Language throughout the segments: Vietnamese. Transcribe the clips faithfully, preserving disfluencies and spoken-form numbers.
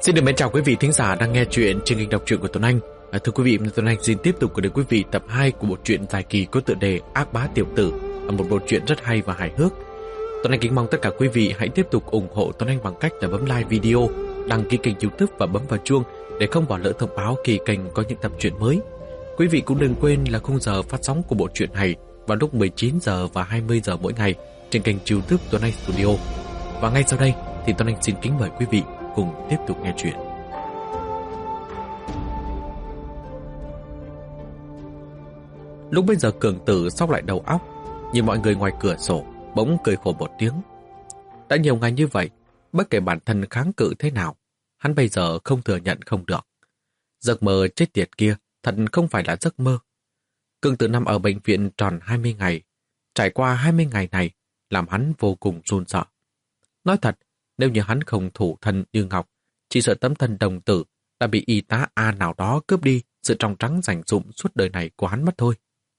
Xin được mến chào quý vị thính giả đang nghe chuyện trên kênh đọc truyện của Tuấn Anh. À, thưa quý vị, Tuấn Anh xin tiếp tục gửi đến quý vị tập hai của bộ truyện dài kỳ có tựa đề Ác Bá Tiểu Tử, một bộ truyện rất hay và hài hước. Tuấn Anh kính mong tất cả quý vị hãy tiếp tục ủng hộ Tuấn Anh bằng cách là bấm like video, đăng ký kênh YouTube và bấm vào chuông để không bỏ lỡ thông báo khi kênh có những tập truyện mới. Quý vị cũng đừng quên là khung giờ phát sóng của bộ truyện này vào lúc mười chín giờ và hai mươi giờ mỗi ngày trên kênh YouTube Tuấn Anh Studio. Và ngay sau đây thì Tuấn Anh xin kính mời quý vị cùng tiếp tục nghe chuyện. Lúc bây giờ Cường Tử sóc lại đầu óc, nhìn mọi người ngoài cửa sổ, bỗng cười khổ một tiếng. Đã nhiều ngày như vậy, bất kể bản thân kháng cự thế nào, hắn bây giờ không thừa nhận không được. Giấc mơ chết tiệt kia thật không phải là giấc mơ. Cường Tử nằm ở bệnh viện tròn hai mươi ngày. Trải qua hai mươi ngày này, làm hắn vô cùng run sợ. Nói thật, nếu như hắn không thủ thân như ngọc, chỉ sợ tấm thân đồng tử đã bị y tá A nào đó cướp đi sự trong trắng rảnh rụm suốt đời này của hắn mất thôi.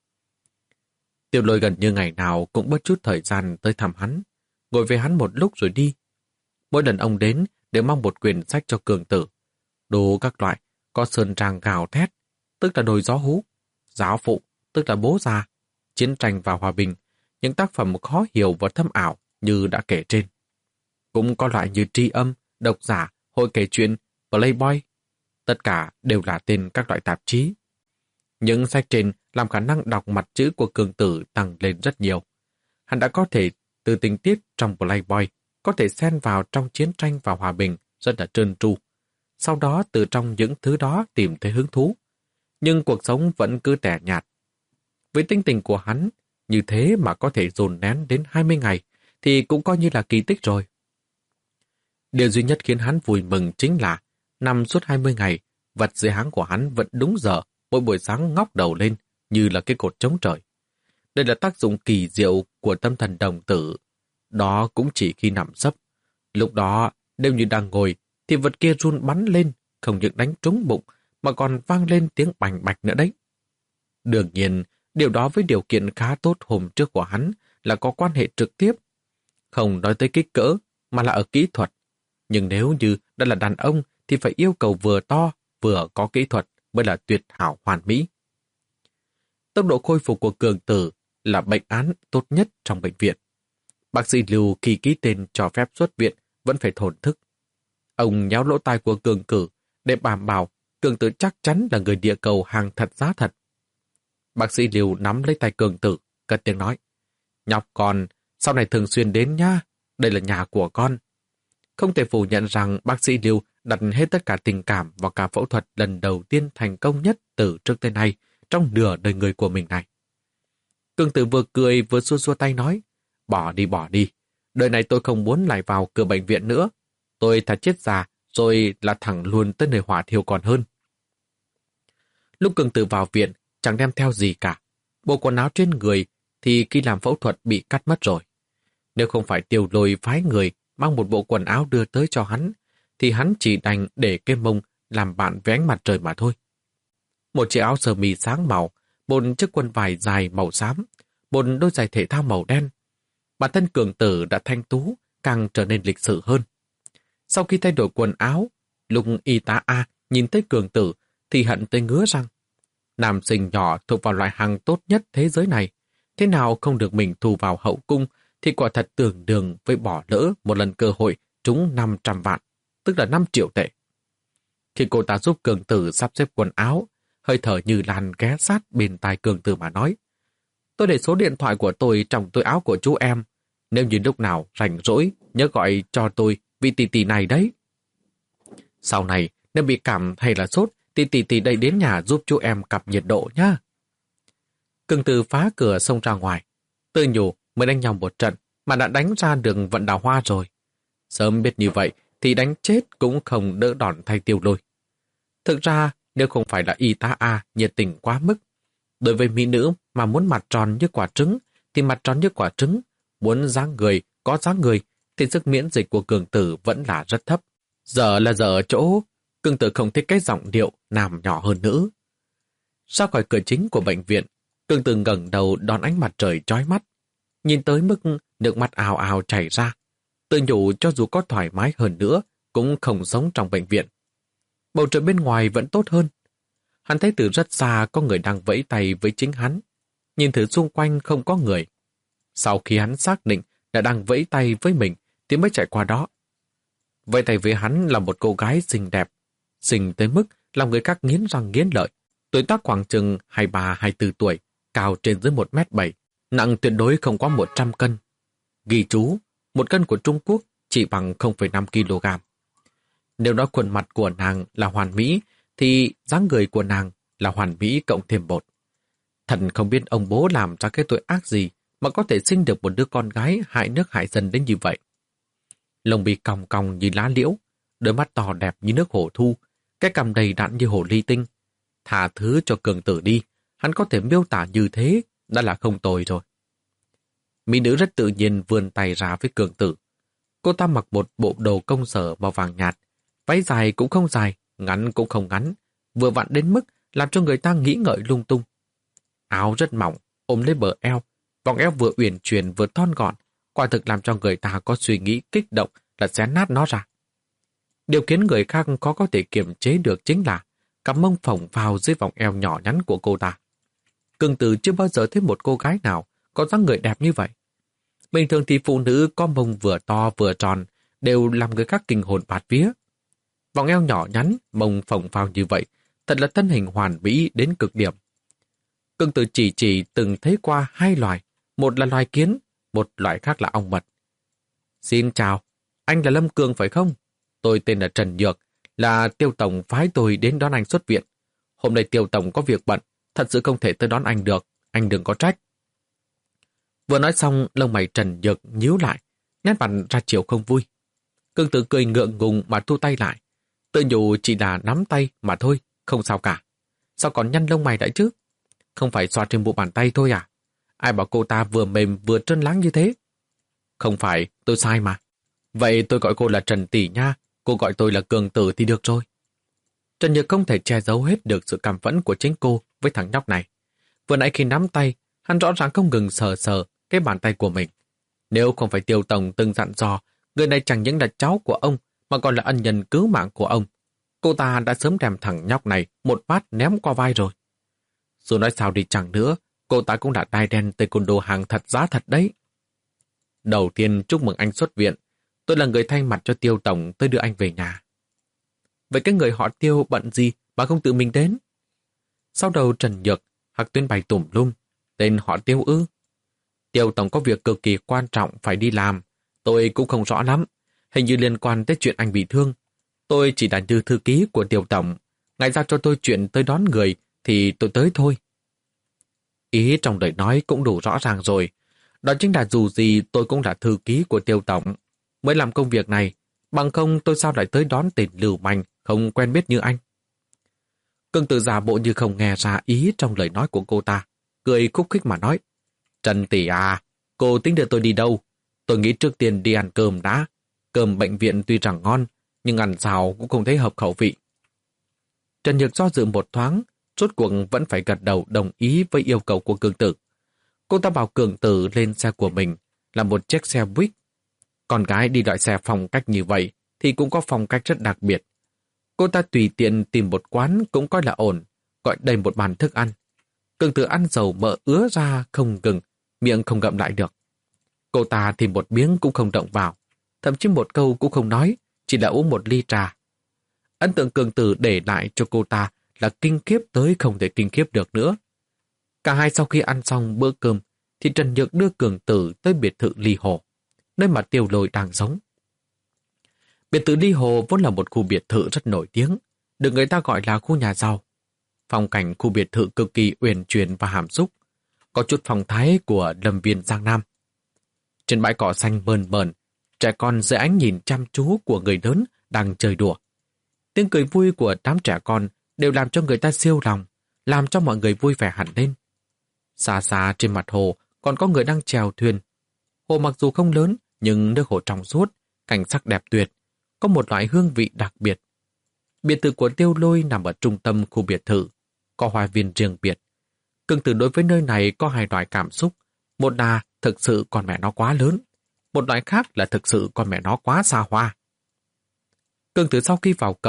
Tiểu Lôi gần như ngày nào cũng bớt chút thời gian tới thăm hắn, ngồi với hắn một lúc rồi đi. Mỗi lần ông đến đều mang một quyển sách cho Cường Tử. Đồ các loại, có sơn tràng gào thét, tức là đồi gió hú, giáo phụ, tức là bố già, chiến tranh và hòa bình, những tác phẩm khó hiểu và thâm ảo như đã kể trên. Cũng có loại như tri âm, độc giả, hội kể chuyện, Playboy. Tất cả đều là tên các loại tạp chí. Những sách trên làm khả năng đọc mặt chữ của Cường Tử tăng lên rất nhiều. Hắn đã có thể từ tình tiết trong Playboy có thể xen vào trong chiến tranh và hòa bình rất là trơn tru. Sau đó từ trong những thứ đó tìm thấy hứng thú. Nhưng cuộc sống vẫn cứ tẻ nhạt. Với tinh tình của hắn, như thế mà có thể dồn nén đến hai mươi ngày thì cũng coi như là kỳ tích rồi. Điều duy nhất khiến hắn vui mừng chính là nằm suốt hai mươi ngày, vật dưới háng của hắn vẫn đúng giờ, mỗi buổi sáng ngóc đầu lên như là cái cột chống trời. Đây là tác dụng kỳ diệu của tâm thần đồng tử. Đó cũng chỉ khi nằm sấp. Lúc đó, nếu như đang ngồi, thì vật kia run bắn lên, không những đánh trúng bụng, mà còn vang lên tiếng bành bạch nữa đấy. Đương nhiên, điều đó với điều kiện khá tốt hôm trước của hắn là có quan hệ trực tiếp. Không nói tới kích cỡ, mà là ở kỹ thuật. Nhưng nếu như đã là đàn ông thì phải yêu cầu vừa to, vừa có kỹ thuật mới là tuyệt hảo hoàn mỹ. Tốc độ khôi phục của Cường Tử là bệnh án tốt nhất trong bệnh viện. Bác sĩ Lưu khi ký tên cho phép xuất viện vẫn phải thổn thức. Ông nhéo lỗ tai của Cường Tử để đảm bảo Cường Tử chắc chắn là người địa cầu hàng thật giá thật. Bác sĩ Lưu nắm lấy tay Cường Tử, cất tiếng nói: "Nhóc con, sau này thường xuyên đến nha, đây là nhà của con." Không thể phủ nhận rằng bác sĩ Lưu đặt hết tất cả tình cảm vào ca phẫu thuật lần đầu tiên thành công nhất từ trước tới nay trong nửa đời người của mình này. Cường Tử vừa cười vừa xua xua tay nói: "Bỏ đi bỏ đi, đời này tôi không muốn lại vào cửa bệnh viện nữa. Tôi thật chết già rồi là thẳng luôn tới nơi hỏa thiêu còn hơn." Lúc Cường Tử vào viện chẳng đem theo gì cả. Bộ quần áo trên người thì khi làm phẫu thuật bị cắt mất rồi. Nếu không phải Tiểu Lôi phái người mang một bộ quần áo đưa tới cho hắn, thì hắn chỉ đành để cái mông làm bạn với ánh mặt trời mà thôi. Một chiếc áo sơ mi sáng màu, một chiếc quần vải dài màu xám, một đôi giày thể thao màu đen. Bản thân Cường Tử đã thanh tú, càng trở nên lịch sự hơn. Sau khi thay đổi quần áo, lúc y tá A nhìn thấy Cường Tử thì hận tới ngứa răng. Nam sinh nhỏ thuộc vào loại hàng tốt nhất thế giới này, thế nào không được mình thu vào hậu cung thì quả thật tưởng đường với bỏ lỡ một lần cơ hội trúng năm trăm vạn, tức là năm triệu tệ. Khi cô ta giúp Cường Tử sắp xếp quần áo, hơi thở như lan ghé sát bên tai Cường Tử mà nói: "Tôi để số điện thoại của tôi trong túi áo của chú em. Nếu như lúc nào rảnh rỗi, nhớ gọi cho tôi vì tỷ tỷ này đấy. Sau này, nếu bị cảm hay là sốt, thì tỷ tỷ đây đến nhà giúp chú em cặp nhiệt độ nhá." Cường Tử phá cửa xông ra ngoài. Tự nhủ mới đánh nhau một trận mà đã đánh ra đường vận đào hoa rồi. Sớm biết như vậy thì đánh chết cũng không đỡ đòn thay Tiểu Lôi. Thực ra, nếu không phải là y tá A nhiệt tình quá mức, đối với mỹ nữ mà muốn mặt tròn như quả trứng thì mặt tròn như quả trứng, muốn dáng người có dáng người thì sức miễn dịch của Cường Tử vẫn là rất thấp. Giờ là giờ ở chỗ Cường Tử không thích cái giọng điệu nam nhỏ hơn nữ. Ra khỏi cửa chính của bệnh viện, Cường Tử ngẩng đầu đón ánh mặt trời chói mắt, nhìn tới mức nước mắt ào ào chảy ra. Tự nhủ cho dù có thoải mái hơn nữa cũng không sống trong bệnh viện bầu trời bên ngoài vẫn tốt hơn. Hắn thấy từ rất xa có người đang vẫy tay với chính hắn. Nhìn thử xung quanh không có người. Sau khi hắn xác định là đang vẫy tay với mình thì mới chạy qua đó. Vẫy tay với hắn là một cô gái xinh đẹp, xinh tới mức làm người khác nghiến răng nghiến lợi. Tuổi tác khoảng chừng hai mươi ba hai mươi bốn tuổi, cao trên dưới một mét bảy, nặng tuyệt đối không quá một trăm cân. Ghi chú, một cân của Trung Quốc chỉ bằng không phẩy năm ki lô gam. Nếu nói khuôn mặt của nàng là hoàn mỹ, thì dáng người của nàng là hoàn mỹ cộng thêm một. Thần không biết ông bố làm ra cái tội ác gì mà có thể sinh được một đứa con gái hại nước hại dân đến như vậy. Lông mi cong cong như lá liễu, đôi mắt to đẹp như nước hồ thu, cái cằm đầy đặn như hồ ly tinh. Thả thứ cho cường tử đi, hắn có thể miêu tả như thế đã là không tồi rồi. Mỹ nữ rất tự nhiên vươn tay ra với cường tử. Cô ta mặc một bộ đồ công sở màu vàng nhạt, váy dài cũng không dài, ngắn cũng không ngắn, vừa vặn đến mức làm cho người ta nghĩ ngợi lung tung. Áo rất mỏng, ôm lấy bờ eo, vòng eo vừa uyển chuyển vừa thon gọn, quả thực làm cho người ta có suy nghĩ kích động là xé nát nó ra. Điều khiến người khác khó có thể kiềm chế được chính là cặp mông phồng vào dưới vòng eo nhỏ nhắn của cô ta. Cường tử chưa bao giờ thấy một cô gái nào có dáng người đẹp như vậy. Bình thường thì phụ nữ có mông vừa to vừa tròn đều làm người khác kinh hồn bạt vía. Vòng eo nhỏ nhắn, mông phồng vào như vậy, thật là thân hình hoàn mỹ đến cực điểm. Cường tử chỉ chỉ từng thấy qua hai loài, một là loài kiến, một loại khác là ong mật. Xin chào, anh là Lâm Cường phải không? Tôi tên là Trần Nhược, là Tiêu Tổng phái tôi đến đón anh xuất viện. Hôm nay Tiêu Tổng có việc bận, thật sự không thể tới đón anh được, anh đừng có trách. Vừa nói xong, lông mày Trần Nhược nhíu lại, nét mặt ra chiều không vui. Cường tử cười ngượng ngùng mà thu tay lại. Tự nhủ chỉ là nắm tay mà thôi, không sao cả. Sao còn nhăn lông mày lại chứ? Không phải xoa trên bộ bàn tay thôi à? Ai bảo cô ta vừa mềm vừa trơn láng như thế? Không phải, tôi sai mà. Vậy tôi gọi cô là Trần Tỷ nha, cô gọi tôi là Cường Tử thì được rồi. Trần Nhược không thể che giấu hết được sự cảm phẫn của chính cô với thằng nhóc này. Vừa nãy khi nắm tay, hắn rõ ràng không ngừng sờ sờ cái bàn tay của mình. Nếu không phải Tiêu Tổng từng dặn dò, người này chẳng những là cháu của ông, mà còn là ân nhân cứu mạng của ông. Cô ta đã sớm đem thằng nhóc này một bát ném qua vai rồi. Dù nói sao đi chẳng nữa, cô ta cũng là đai đen taekwondo hàng thật giá thật đấy. Đầu tiên chúc mừng anh xuất viện. Tôi là người thay mặt cho Tiêu Tổng tới đưa anh về nhà. Vậy cái người họ Tiêu bận gì mà không tự mình đến? Sau đầu Trần Nhược, Hạc Tuyên bày tủm lum. Tên họ Tiêu ư? Tiêu Tổng có việc cực kỳ quan trọng phải đi làm. Tôi cũng không rõ lắm. Hình như liên quan tới chuyện anh bị thương. Tôi chỉ là như thư ký của Tiêu Tổng. Ngài giao cho tôi chuyện tới đón người thì tôi tới thôi. Ý trong lời nói cũng đủ rõ ràng rồi. Đó chính là dù gì tôi cũng là thư ký của Tiêu Tổng. Mới làm công việc này, bằng không tôi sao lại tới đón tên lưu manh không quen biết như anh. Cường tử giả bộ như không nghe ra ý trong lời nói của cô ta, cười khúc khích mà nói. Trần Tỷ à, cô tính đưa tôi đi đâu? Tôi nghĩ trước tiên đi ăn cơm đã. Cơm bệnh viện tuy rằng ngon, nhưng ăn sao cũng không thấy hợp khẩu vị. Trần Nhược do dự một thoáng, rốt cuộc vẫn phải gật đầu đồng ý với yêu cầu của Cường tử. Cô ta bảo Cường tử lên xe của mình, là một chiếc xe buýt. Con gái đi loại xe phong cách như vậy thì cũng có phong cách rất đặc biệt. Cô ta tùy tiện tìm một quán cũng coi là ổn, gọi đầy một bàn thức ăn. Cường tử ăn dầu mỡ ứa ra không ngừng, miệng không ngậm lại được. Cô ta thì một miếng cũng không động vào, thậm chí một câu cũng không nói, chỉ là uống một ly trà. Ấn tượng Cường tử để lại cho cô ta là kinh khiếp tới không thể kinh khiếp được nữa. Cả hai sau khi ăn xong bữa cơm, thì Trần Nhược đưa Cường tử tới biệt thự Ly Hồ, nơi mà Tiêu Lôi đang sống. Biệt thự Ly Hồ vốn là một khu biệt thự rất nổi tiếng, được người ta gọi là khu nhà giàu. Phong cảnh khu biệt thự cực kỳ uyển chuyển và hàm xúc, có chút phong thái của lâm viên Giang Nam. Trên bãi cỏ xanh mơn mởn, trẻ con dưới ánh nhìn chăm chú của người lớn đang chơi đùa. Tiếng cười vui của đám trẻ con đều làm cho người ta siêu lòng, làm cho mọi người vui vẻ hẳn lên. Xa xa trên mặt hồ còn có người đang chèo thuyền. Hồ mặc dù không lớn, nhưng nước hồ trong suốt, cảnh sắc đẹp tuyệt, có một loại hương vị đặc biệt. Biệt thự của Tiêu Lôi nằm ở trung tâm khu biệt thự, có hoa viên riêng biệt. Cường tử đối với nơi này có hai loại cảm xúc, một là thực sự con mẹ nó quá lớn, một loại khác là thực sự con mẹ nó quá xa hoa. Cường tử sau khi vào cổng,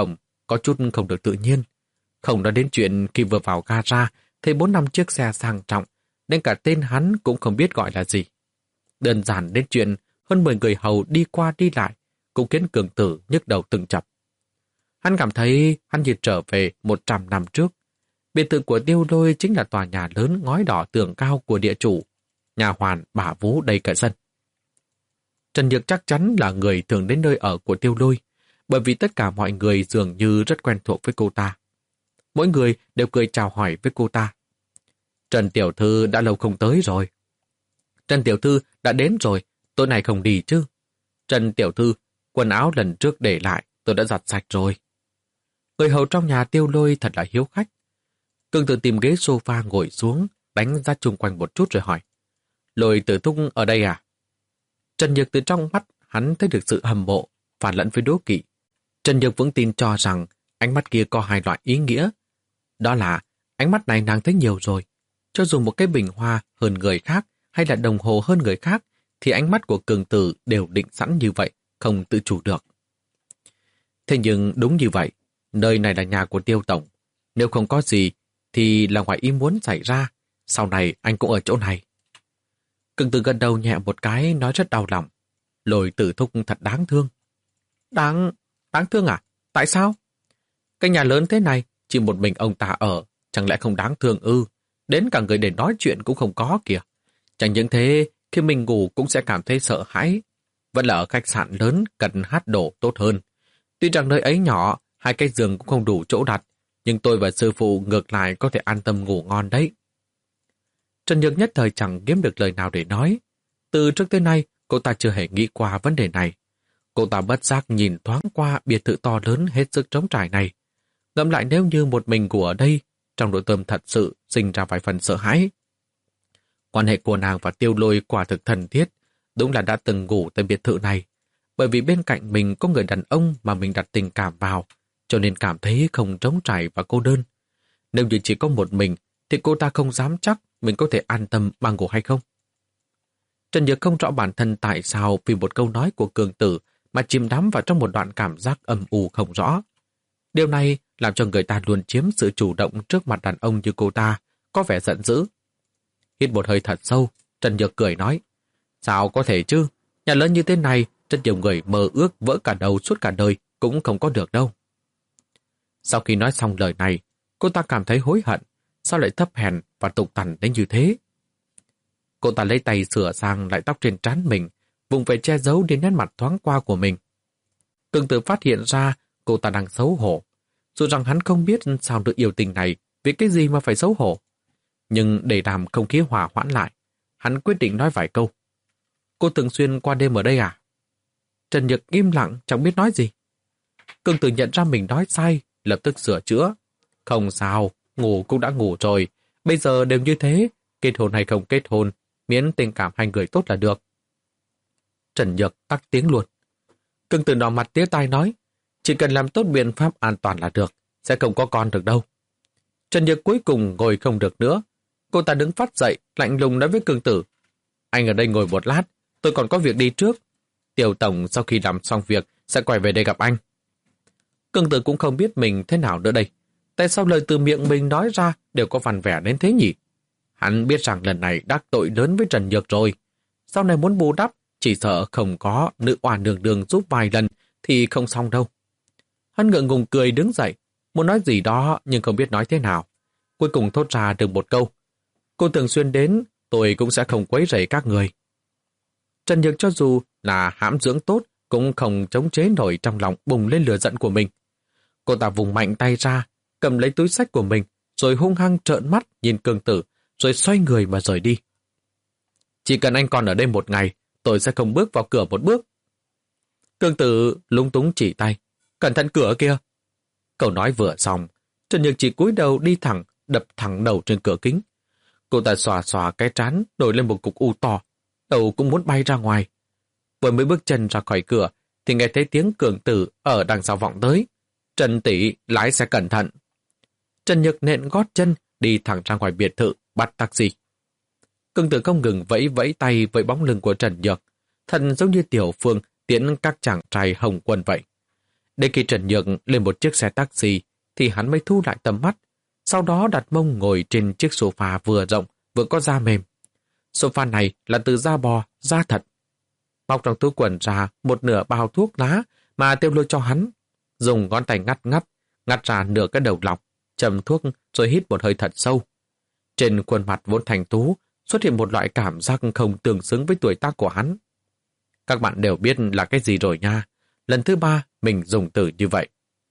có chút không được tự nhiên. Không nói đến chuyện khi vừa vào gara thấy bốn năm chiếc xe sang trọng, nên cả tên hắn cũng không biết gọi là gì. Đơn giản đến chuyện hơn mười người hầu đi qua đi lại, cũng khiến Cường Tử nhức đầu từng chập. Hắn cảm thấy hắn như trở về một trăm năm trước. Biệt thự của Tiêu Lôi chính là tòa nhà lớn ngói đỏ tường cao của địa chủ, nhà hoàn bà vú đầy cả sân. Trần Nhược chắc chắn là người thường đến nơi ở của Tiêu Lôi, bởi vì tất cả mọi người dường như rất quen thuộc với cô ta. Mỗi người đều cười chào hỏi với cô ta. Trần Tiểu Thư đã lâu không tới rồi. Trần Tiểu Thư đã đến rồi, tối nay không đi chứ. Trần Tiểu Thư, quần áo lần trước để lại, tôi đã giặt sạch rồi. Người hầu trong nhà Tiêu Lôi thật là hiếu khách. Cường Tử tìm ghế sofa ngồi xuống, đánh ra chung quanh một chút rồi hỏi. Lôi Tử Thúc ở đây à? Trần Nhược từ trong mắt hắn thấy được sự hâm mộ, phản lẫn với đố kỵ. Trần Nhược vững tin cho rằng ánh mắt kia có hai loại ý nghĩa. Đó là ánh mắt này nàng thấy nhiều rồi. Cho dù một cái bình hoa hơn người khác hay là đồng hồ hơn người khác, thì ánh mắt của Cường Tử đều định sẵn như vậy, không tự chủ được. Thế nhưng đúng như vậy, nơi này là nhà của Tiêu Tổng. Nếu không có gì, thì là ngoài ý muốn xảy ra. Sau này anh cũng ở chỗ này. Cường Tử gật đầu nhẹ một cái, nói rất đau lòng. Lôi Tử Thúc thật đáng thương. Đáng... đáng thương à? Tại sao? Cái nhà lớn thế này, chỉ một mình ông ta ở, chẳng lẽ không đáng thương ư? Đến cả người để nói chuyện cũng không có kìa. Chẳng những thế, khi mình ngủ cũng sẽ cảm thấy sợ hãi. Vẫn là ở khách sạn lớn, cần hát đổ tốt hơn. Tuy rằng nơi ấy nhỏ, hai cái giường cũng không đủ chỗ đặt, nhưng tôi và sư phụ ngược lại có thể an tâm ngủ ngon đấy. Trần Nhược nhất thời chẳng kiếm được lời nào để nói. Từ trước tới nay, cô ta chưa hề nghĩ qua vấn đề này. Cô ta bất giác nhìn thoáng qua biệt thự to lớn hết sức trống trải này. Ngẫm lại nếu như một mình ngủ ở đây, trong nội tâm thật sự sinh ra vài phần sợ hãi. Quan hệ của nàng và Tiêu Lôi quả thực thân thiết, đúng là đã từng ngủ tại biệt thự này. Bởi vì bên cạnh mình có người đàn ông mà mình đặt tình cảm vào, cho nên cảm thấy không trống trải và cô đơn. Nếu như chỉ có một mình, thì cô ta không dám chắc mình có thể an tâm mà ngủ hay không. Trần Nhược không rõ bản thân tại sao vì một câu nói của Cường Tử mà chìm đắm vào trong một đoạn cảm giác âm u không rõ. Điều này làm cho người ta luôn chiếm sự chủ động trước mặt đàn ông như cô ta, có vẻ giận dữ. Hít một hơi thật sâu, Trần Nhược cười nói, sao có thể chứ, nhà lớn như thế này, rất nhiều người mơ ước vỡ cả đầu suốt cả đời cũng không có được đâu. Sau khi nói xong lời này, cô ta cảm thấy hối hận, sao lại thấp hèn và tục tằn đến như thế. Cô ta lấy tay sửa sang lại tóc trên trán mình, vùng về che giấu đi nét mặt thoáng qua của mình. Cường Tử phát hiện ra cô ta đang xấu hổ, dù rằng hắn không biết sao được yêu tình này, vì cái gì mà phải xấu hổ. Nhưng để làm không khí hòa hoãn lại, hắn quyết định nói vài câu. Cô thường xuyên qua đêm ở đây à? Trần Nhược im lặng chẳng biết nói gì. Cường Tử nhận ra mình nói sai, lập tức sửa chữa. Không sao, ngủ cũng đã ngủ rồi, bây giờ đều như thế, kết hôn hay không kết hôn, miễn tình cảm hai người tốt là được. Trần Nhược tắt tiếng luôn. Cường Tử đỏ mặt tía tai nói, chỉ cần làm tốt biện pháp an toàn là được, sẽ không có con được đâu. Trần Nhược cuối cùng ngồi không được nữa. Cô ta đứng phát dậy, lạnh lùng nói với Cường Tử, anh ở đây ngồi một lát, tôi còn có việc đi trước. Tiểu Tổng sau khi làm xong việc sẽ quay về đây gặp anh. Cường Tử cũng không biết mình thế nào nữa đây. Tại sao lời từ miệng mình nói ra đều có phần vẻ đến thế nhỉ? Hắn biết rằng lần này đắc tội lớn với Trần Nhược rồi. Sau này muốn bù đắp, chỉ sợ không có nữ oan đường đường giúp vài lần thì không xong đâu. Hắn ngượng ngùng cười đứng dậy, muốn nói gì đó nhưng không biết nói thế nào. Cuối cùng thốt ra được một câu. Cô thường xuyên đến, tôi cũng sẽ không quấy rầy các người. Trần Nhược cho dù là hãm dưỡng tốt, cũng không chống chế nổi trong lòng bùng lên lửa giận của mình. Cô ta vùng mạnh tay ra, cầm lấy túi xách của mình, rồi hung hăng trợn mắt nhìn Cường Tử, rồi xoay người mà rời đi. Chỉ cần anh còn ở đây một ngày, tôi sẽ không bước vào cửa một bước. Cường Tử lúng túng chỉ tay, cẩn thận cửa kia. Câu nói vừa xong, Trần Nhược chỉ cúi đầu đi thẳng, đập thẳng đầu trên cửa kính. Cô ta xòa xòa cái trán, nổi lên một cục u to, đầu cũng muốn bay ra ngoài. Vừa mới bước chân ra khỏi cửa, thì nghe thấy tiếng Cường Tử ở đằng sau vọng tới. Trần tỷ, lái xe cẩn thận. Trần Nhược nện gót chân, đi thẳng ra ngoài biệt thự, bắt taxi. Cường Tử không ngừng vẫy vẫy tay với bóng lưng của Trần Nhược, thật giống như Tiểu Phương tiễn các chàng trai hồng quân vậy. Đến khi Trần Nhược lên một chiếc xe taxi thì hắn mới thu lại tầm mắt, sau đó đặt mông ngồi trên chiếc sofa vừa rộng vừa có da mềm. Sofa này là từ da bò, da thật. Móc trong túi quần ra một nửa bao thuốc lá mà Tiêu Lôi cho hắn, dùng ngón tay ngắt ngắt, ngắt ra nửa cái đầu lọc, châm thuốc rồi hít một hơi thật sâu. Trên khuôn mặt vốn thành tú xuất hiện một loại cảm giác không tương xứng với tuổi tác của hắn. Các bạn đều biết là cái gì rồi nha. Lần thứ ba mình dùng từ như vậy.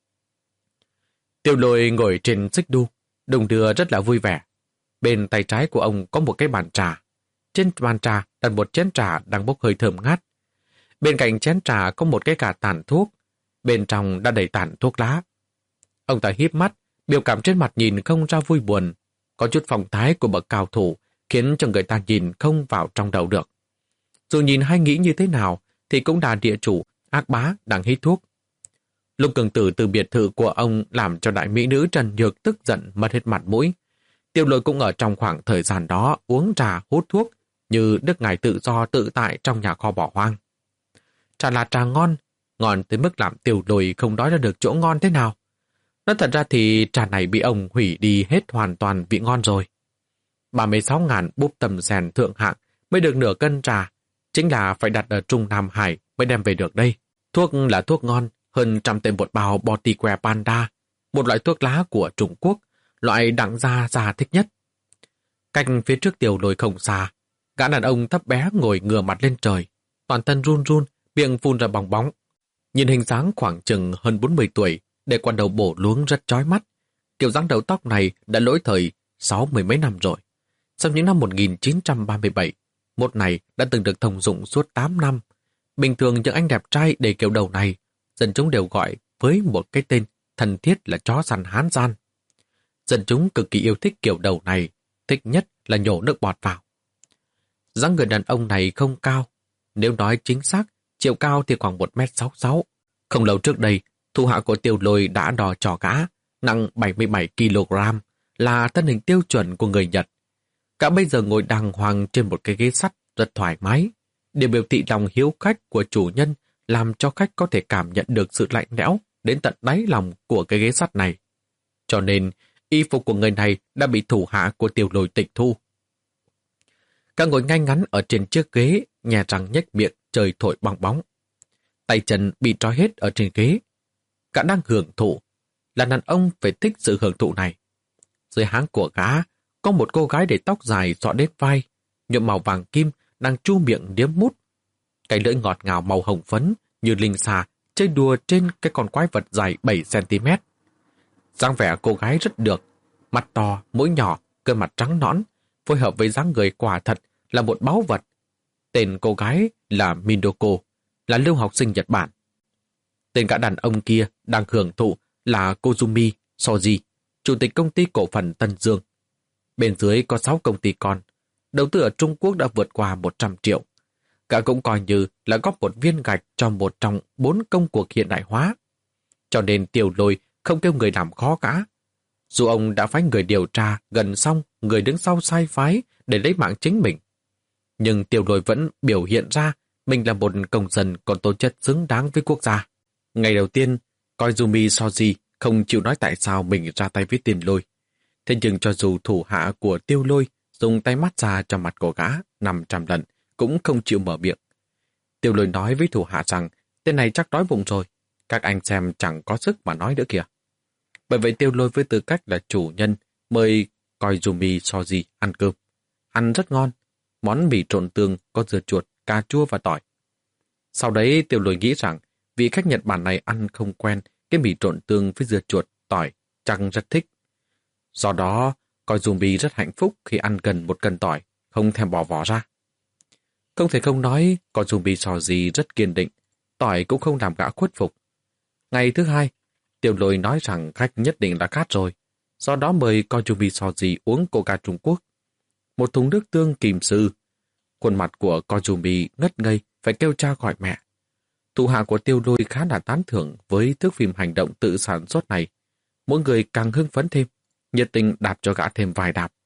Tiêu Lôi ngồi trên xích đu, đung đưa rất là vui vẻ. Bên tay trái của ông có một cái bàn trà. Trên bàn trà đặt một chén trà đang bốc hơi thơm ngát. Bên cạnh chén trà có một cái cà tàn thuốc. Bên trong đã đầy tàn thuốc lá. Ông ta híp mắt, biểu cảm trên mặt nhìn không ra vui buồn. Có chút phong thái của bậc cao thủ khiến cho người ta nhìn không vào trong đầu được. Dù nhìn hay nghĩ như thế nào thì cũng là địa chủ, ác bá đang hít thuốc. Lục Cường Tử từ biệt thự của ông làm cho đại mỹ nữ Trần Nhược tức giận mất hết mặt mũi. Tiêu Lôi cũng ở trong khoảng thời gian đó uống trà hút thuốc như đức ngài tự do tự tại trong nhà kho bỏ hoang. Trà là trà ngon, ngon tới mức làm Tiêu Lôi không nói ra được chỗ ngon thế nào. Nói thật ra thì trà này bị ông hủy đi hết hoàn toàn vị ngon rồi. ba mươi sáu ngàn búp tầm rèn thượng hạng mới được nửa cân trà, chính là phải đặt ở Trung Nam Hải mới đem về được đây. Thuốc là thuốc ngon, hơn trăm tên một bao Botiquare Panda, một loại thuốc lá của Trung Quốc, loại đặng gia già thích nhất. Cạnh phía trước Tiêu Lôi không xa, gã đàn ông thấp bé ngồi ngửa mặt lên trời, toàn thân run run, miệng phun ra bong bóng. Nhìn hình dáng khoảng chừng hơn bốn mươi tuổi, để quan đầu bổ luống rất chói mắt. Kiểu dáng đầu tóc này đã lỗi thời sáu mươi mấy năm rồi. Sau những năm một nghìn chín trăm ba mươi bảy, một này đã từng được thông dụng suốt tám năm. Bình thường những anh đẹp trai để kiểu đầu này, dân chúng đều gọi với một cái tên thân thiết là chó săn hán gian. Dân chúng cực kỳ yêu thích kiểu đầu này, thích nhất là nhổ nước bọt vào. Dáng người đàn ông này không cao, nếu nói chính xác, chiều cao thì khoảng một mét sáu mươi sáu. Không lâu trước đây, thủ hạ của Tiêu Lôi đã đo cho gã, nặng bảy mươi bảy ki lô gam, là thân hình tiêu chuẩn của người Nhật. Gã bây giờ ngồi đàng hoàng trên một cái ghế sắt rất thoải mái. Điều biểu thị lòng hiếu khách của chủ nhân làm cho khách có thể cảm nhận được sự lạnh lẽo đến tận đáy lòng của cái ghế sắt này. Cho nên, y phục của người này đã bị thủ hạ của Tiêu Lôi tịch thu. Gã ngồi ngay ngắn ở trên chiếc ghế, nhè răng nhếch miệng, trời thổi bong bóng. Tay chân bị trói hết ở trên ghế. Gã đang hưởng thụ, là đàn ông phải thích sự hưởng thụ này. Dưới háng của gã có một cô gái để tóc dài xõa đến vai, nhuộm màu vàng kim đang chu miệng điếm mút. Cái lưỡi ngọt ngào màu hồng phấn như linh xà chơi đùa trên cái con quái vật dài bảy xăng ti mét. Dáng vẻ cô gái rất được, mặt to, mũi nhỏ, cơ mặt trắng nõn, phối hợp với dáng người quả thật là một báu vật. Tên cô gái là Mindoko, là lưu học sinh Nhật Bản. Tên cả đàn ông kia đang hưởng thụ là Kozumi Shoji, chủ tịch công ty cổ phần Tân Dương. Bên dưới có sáu công ty con, đầu tư ở Trung Quốc đã vượt qua một trăm triệu. Cả cũng coi như là góp một viên gạch cho một trong bốn công cuộc hiện đại hóa. Cho nên Tiêu Lôi không kêu người làm khó cả. Dù ông đã phái người điều tra gần xong người đứng sau sai phái để lấy mạng chính mình. Nhưng Tiêu Lôi vẫn biểu hiện ra mình là một công dân có tố chất xứng đáng với quốc gia. Ngày đầu tiên, Koizumi Shoji không chịu nói tại sao mình ra tay với Tiền Lôi. Thế nhưng cho dù thủ hạ của Tiêu Lôi dùng tay mát ra cho mặt của gã năm trăm lần, cũng không chịu mở miệng. Tiêu Lôi nói với thủ hạ rằng tên này chắc đói bụng rồi, các anh xem chẳng có sức mà nói nữa kìa. Bởi vậy Tiêu Lôi với tư cách là chủ nhân mời Koizumi Shoji ăn cơm. Ăn rất ngon, món mì trộn tương có dưa chuột, cà chua và tỏi. Sau đấy Tiêu Lôi nghĩ rằng vị khách Nhật Bản này ăn không quen cái mì trộn tương với dưa chuột, tỏi, chắc rất thích. Do đó, Koizumi rất hạnh phúc khi ăn gần một cân tỏi, không thèm bỏ vỏ ra. Không thể không nói, Koizumi Shoji rất kiên định, tỏi cũng không làm gã khuất phục. Ngày thứ hai, Tiêu Lôi nói rằng khách nhất định đã khát rồi, do đó mời Koizumi Shoji uống coca Trung Quốc. Một thùng nước tương kìm sư. Khuôn mặt của Koizumi ngất ngây, phải kêu cha gọi mẹ. Thủ hạ của Tiêu Lôi khá là tán thưởng với thước phim hành động tự sản xuất này. Mỗi người càng hưng phấn thêm, nhiệt tình đạp cho gã thêm vài đạp.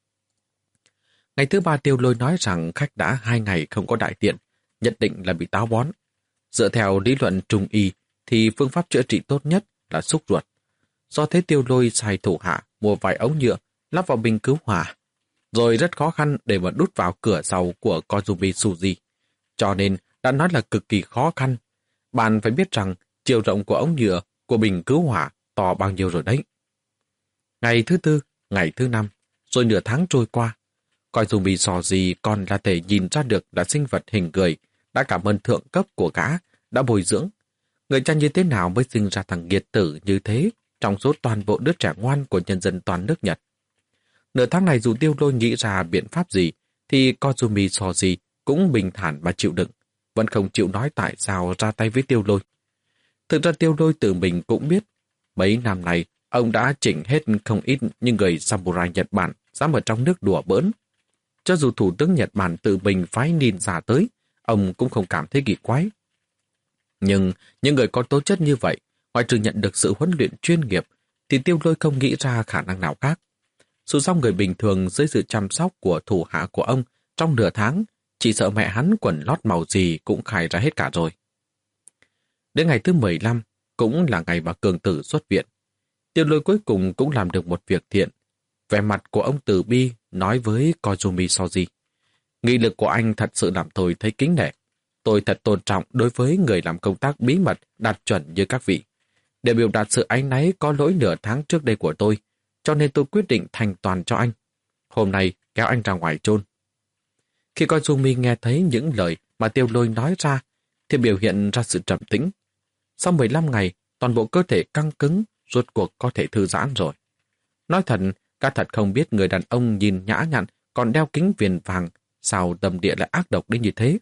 Ngày thứ ba Tiêu Lôi nói rằng khách đã hai ngày không có đại tiện, nhất định là bị táo bón. Dựa theo lý luận trung y thì phương pháp chữa trị tốt nhất là xúc ruột. Do thế Tiêu Lôi xài thủ hạ mua vài ống nhựa lắp vào bình cứu hỏa, rồi rất khó khăn để mà đút vào cửa sau của Kozumi Suji. Cho nên đã nói là cực kỳ khó khăn. Bạn phải biết rằng chiều rộng của ống nhựa của bình cứu hỏa to bao nhiêu rồi đấy. Ngày thứ tư, ngày thứ năm, rồi nửa tháng trôi qua. Kozumi Suji còn là thể nhìn ra được là sinh vật hình người, đã cảm ơn thượng cấp của gã, đã bồi dưỡng. Người cha như thế nào mới sinh ra thằng nghiệt tử như thế trong số toàn bộ đứa trẻ ngoan của nhân dân toàn nước Nhật. Nửa tháng này dù Tiêu Lôi nghĩ ra biện pháp gì, thì Kozumi Suji cũng bình thản mà chịu đựng, vẫn không chịu nói tại sao ra tay với Tiêu Lôi. Thực ra Tiêu Lôi tự mình cũng biết, mấy năm này ông đã chỉnh hết không ít những người samurai Nhật Bản dám ở trong nước đùa bỡn. Cho dù thủ tướng Nhật Bản tự mình phái ninja tới, ông cũng không cảm thấy kỳ quái. Nhưng những người có tố chất như vậy, ngoại trừ nhận được sự huấn luyện chuyên nghiệp, thì Tiêu Lôi không nghĩ ra khả năng nào khác. Dù sao người bình thường dưới sự chăm sóc của thủ hạ của ông trong nửa tháng, chỉ sợ mẹ hắn quần lót màu gì cũng khai ra hết cả rồi. Đến ngày thứ mười lăm, cũng là ngày bà Cường Tử xuất viện. Tiêu Lôi cuối cùng cũng làm được một việc thiện. Vẻ mặt của ông Từ Bi nói với Kozumi Suji: nghị lực của anh thật sự làm tôi thấy kính nể. Tôi thật tôn trọng đối với người làm công tác bí mật đạt chuẩn như các vị. Để biểu đạt sự áy náy có lỗi nửa tháng trước đây của tôi, cho nên tôi quyết định thành toàn cho anh. Hôm nay kéo anh ra ngoài chôn. Khi Kozumi nghe thấy những lời mà Tiêu Lôi nói ra, thì biểu hiện ra sự trầm tĩnh. Sau mười lăm ngày, toàn bộ cơ thể căng cứng, rốt cuộc có thể thư giãn rồi. Nói thật, cả thật không biết người đàn ông nhìn nhã nhặn còn đeo kính viền vàng, sao tâm địa lại ác độc đến như thế.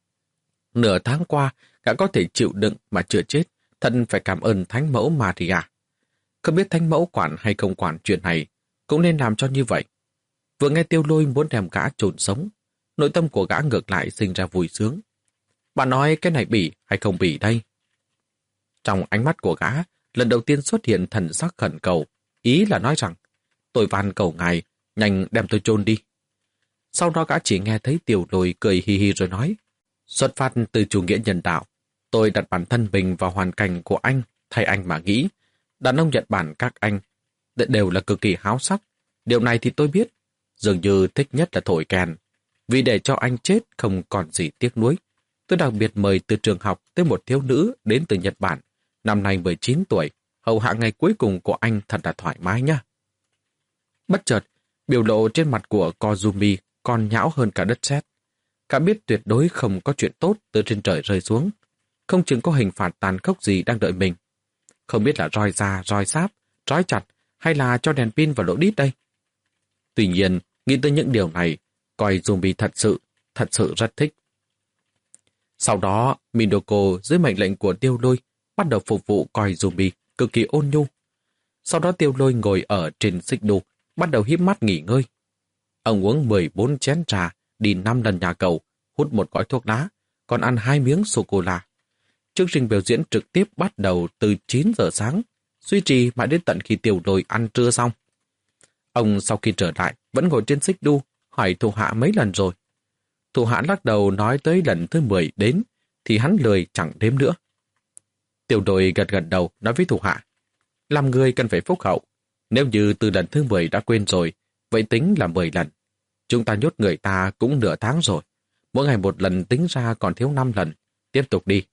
Nửa tháng qua, gã có thể chịu đựng mà chưa chết, thật phải cảm ơn Thánh Mẫu Maria. Không biết Thánh Mẫu quản hay không quản chuyện này, cũng nên làm cho như vậy. Vừa nghe Tiêu Lôi muốn đem gã chôn sống, nội tâm của gã ngược lại sinh ra vui sướng. Bạn nói cái này bỉ hay không bỉ đây? Trong ánh mắt của gã, lần đầu tiên xuất hiện thần sắc khẩn cầu, ý là nói rằng, tôi van cầu ngài, nhanh đem tôi chôn đi. Sau đó gã chỉ nghe thấy Tiêu Lôi cười hi hi rồi nói, xuất phát từ chủ nghĩa nhân đạo, tôi đặt bản thân mình vào hoàn cảnh của anh, thay anh mà nghĩ. Đàn ông Nhật Bản các anh đều là cực kỳ háo sắc. Điều này thì tôi biết, dường như thích nhất là thổi kèn. Vì để cho anh chết không còn gì tiếc nuối, tôi đặc biệt mời từ trường học tới một thiếu nữ đến từ Nhật Bản, năm nay mười chín tuổi, hầu hạ ngày cuối cùng của anh thật là thoải mái nha. Bất chợt, biểu lộ trên mặt của Kozumi còn nhão hơn cả đất sét. Cả biết tuyệt đối không có chuyện tốt từ trên trời rơi xuống, không chừng có hình phạt tàn khốc gì đang đợi mình. Không biết là roi da, roi sáp, trói chặt hay là cho đèn pin vào lỗ đít đây. Tuy nhiên, nghĩ tới những điều này, Kozumi thật sự, thật sự rất thích. Sau đó, Minoko dưới mệnh lệnh của Tiêu Lôi bắt đầu phục vụ Kozumi cực kỳ ôn nhu. Sau đó Tiêu Lôi ngồi ở trên xích đu, bắt đầu híp mắt nghỉ ngơi. Ông uống mười bốn chén trà, đi năm lần nhà cầu, hút một gói thuốc lá, còn ăn hai miếng sô-cô-la. Chương trình biểu diễn trực tiếp bắt đầu từ chín giờ sáng, duy trì mãi đến tận khi Tiêu Lôi ăn trưa xong. Ông sau khi trở lại vẫn ngồi trên xích đu, hỏi thủ hạ mấy lần rồi. Thủ hạ lắc đầu nói tới lần thứ mười đến, thì hắn lười chẳng đếm nữa. Tiêu Lôi gật gật đầu nói với thủ hạ, làm người cần phải phúc hậu. Nếu như từ lần thứ mười đã quên rồi, vậy tính là mười lần. Chúng ta nhốt người ta cũng nửa tháng rồi. Mỗi ngày một lần tính ra còn thiếu năm lần. Tiếp tục đi.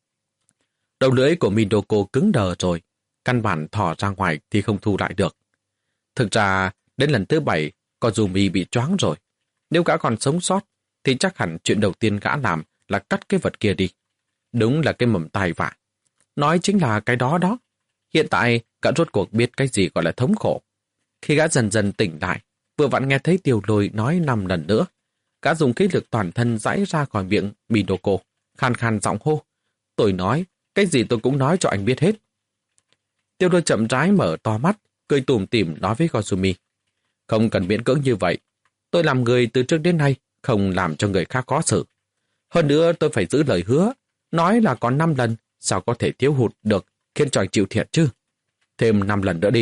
Đầu lưỡi của Minoko cứng đờ rồi. Căn bản thò ra ngoài thì không thu lại được. Thực ra, đến lần thứ bảy, Kozumi bị choáng rồi. Nếu gã còn sống sót, thì chắc hẳn chuyện đầu tiên gã làm là cắt cái vật kia đi. Đúng là cái mầm tai vạ. Nói chính là cái đó đó. Hiện tại, gã rốt cuộc biết cái gì gọi là thống khổ. Khi gã dần dần tỉnh lại, vừa vặn nghe thấy Tiêu Lôi nói năm lần nữa. Gã dùng khí lực toàn thân giãy ra khỏi miệng Minoko, khan khan giọng hô. Tôi nói, cái gì tôi cũng nói cho anh biết hết. Tiêu Lôi chậm rãi mở to mắt, cười tủm tỉm nói với Kozumi. Không cần miễn cưỡng như vậy. Tôi làm người từ trước đến nay, không làm cho người khác khó xử. Hơn nữa tôi phải giữ lời hứa. Nói là còn năm lần, sao có thể thiếu hụt được, khiến cho anh chịu thiệt chứ. Thêm năm lần nữa đi.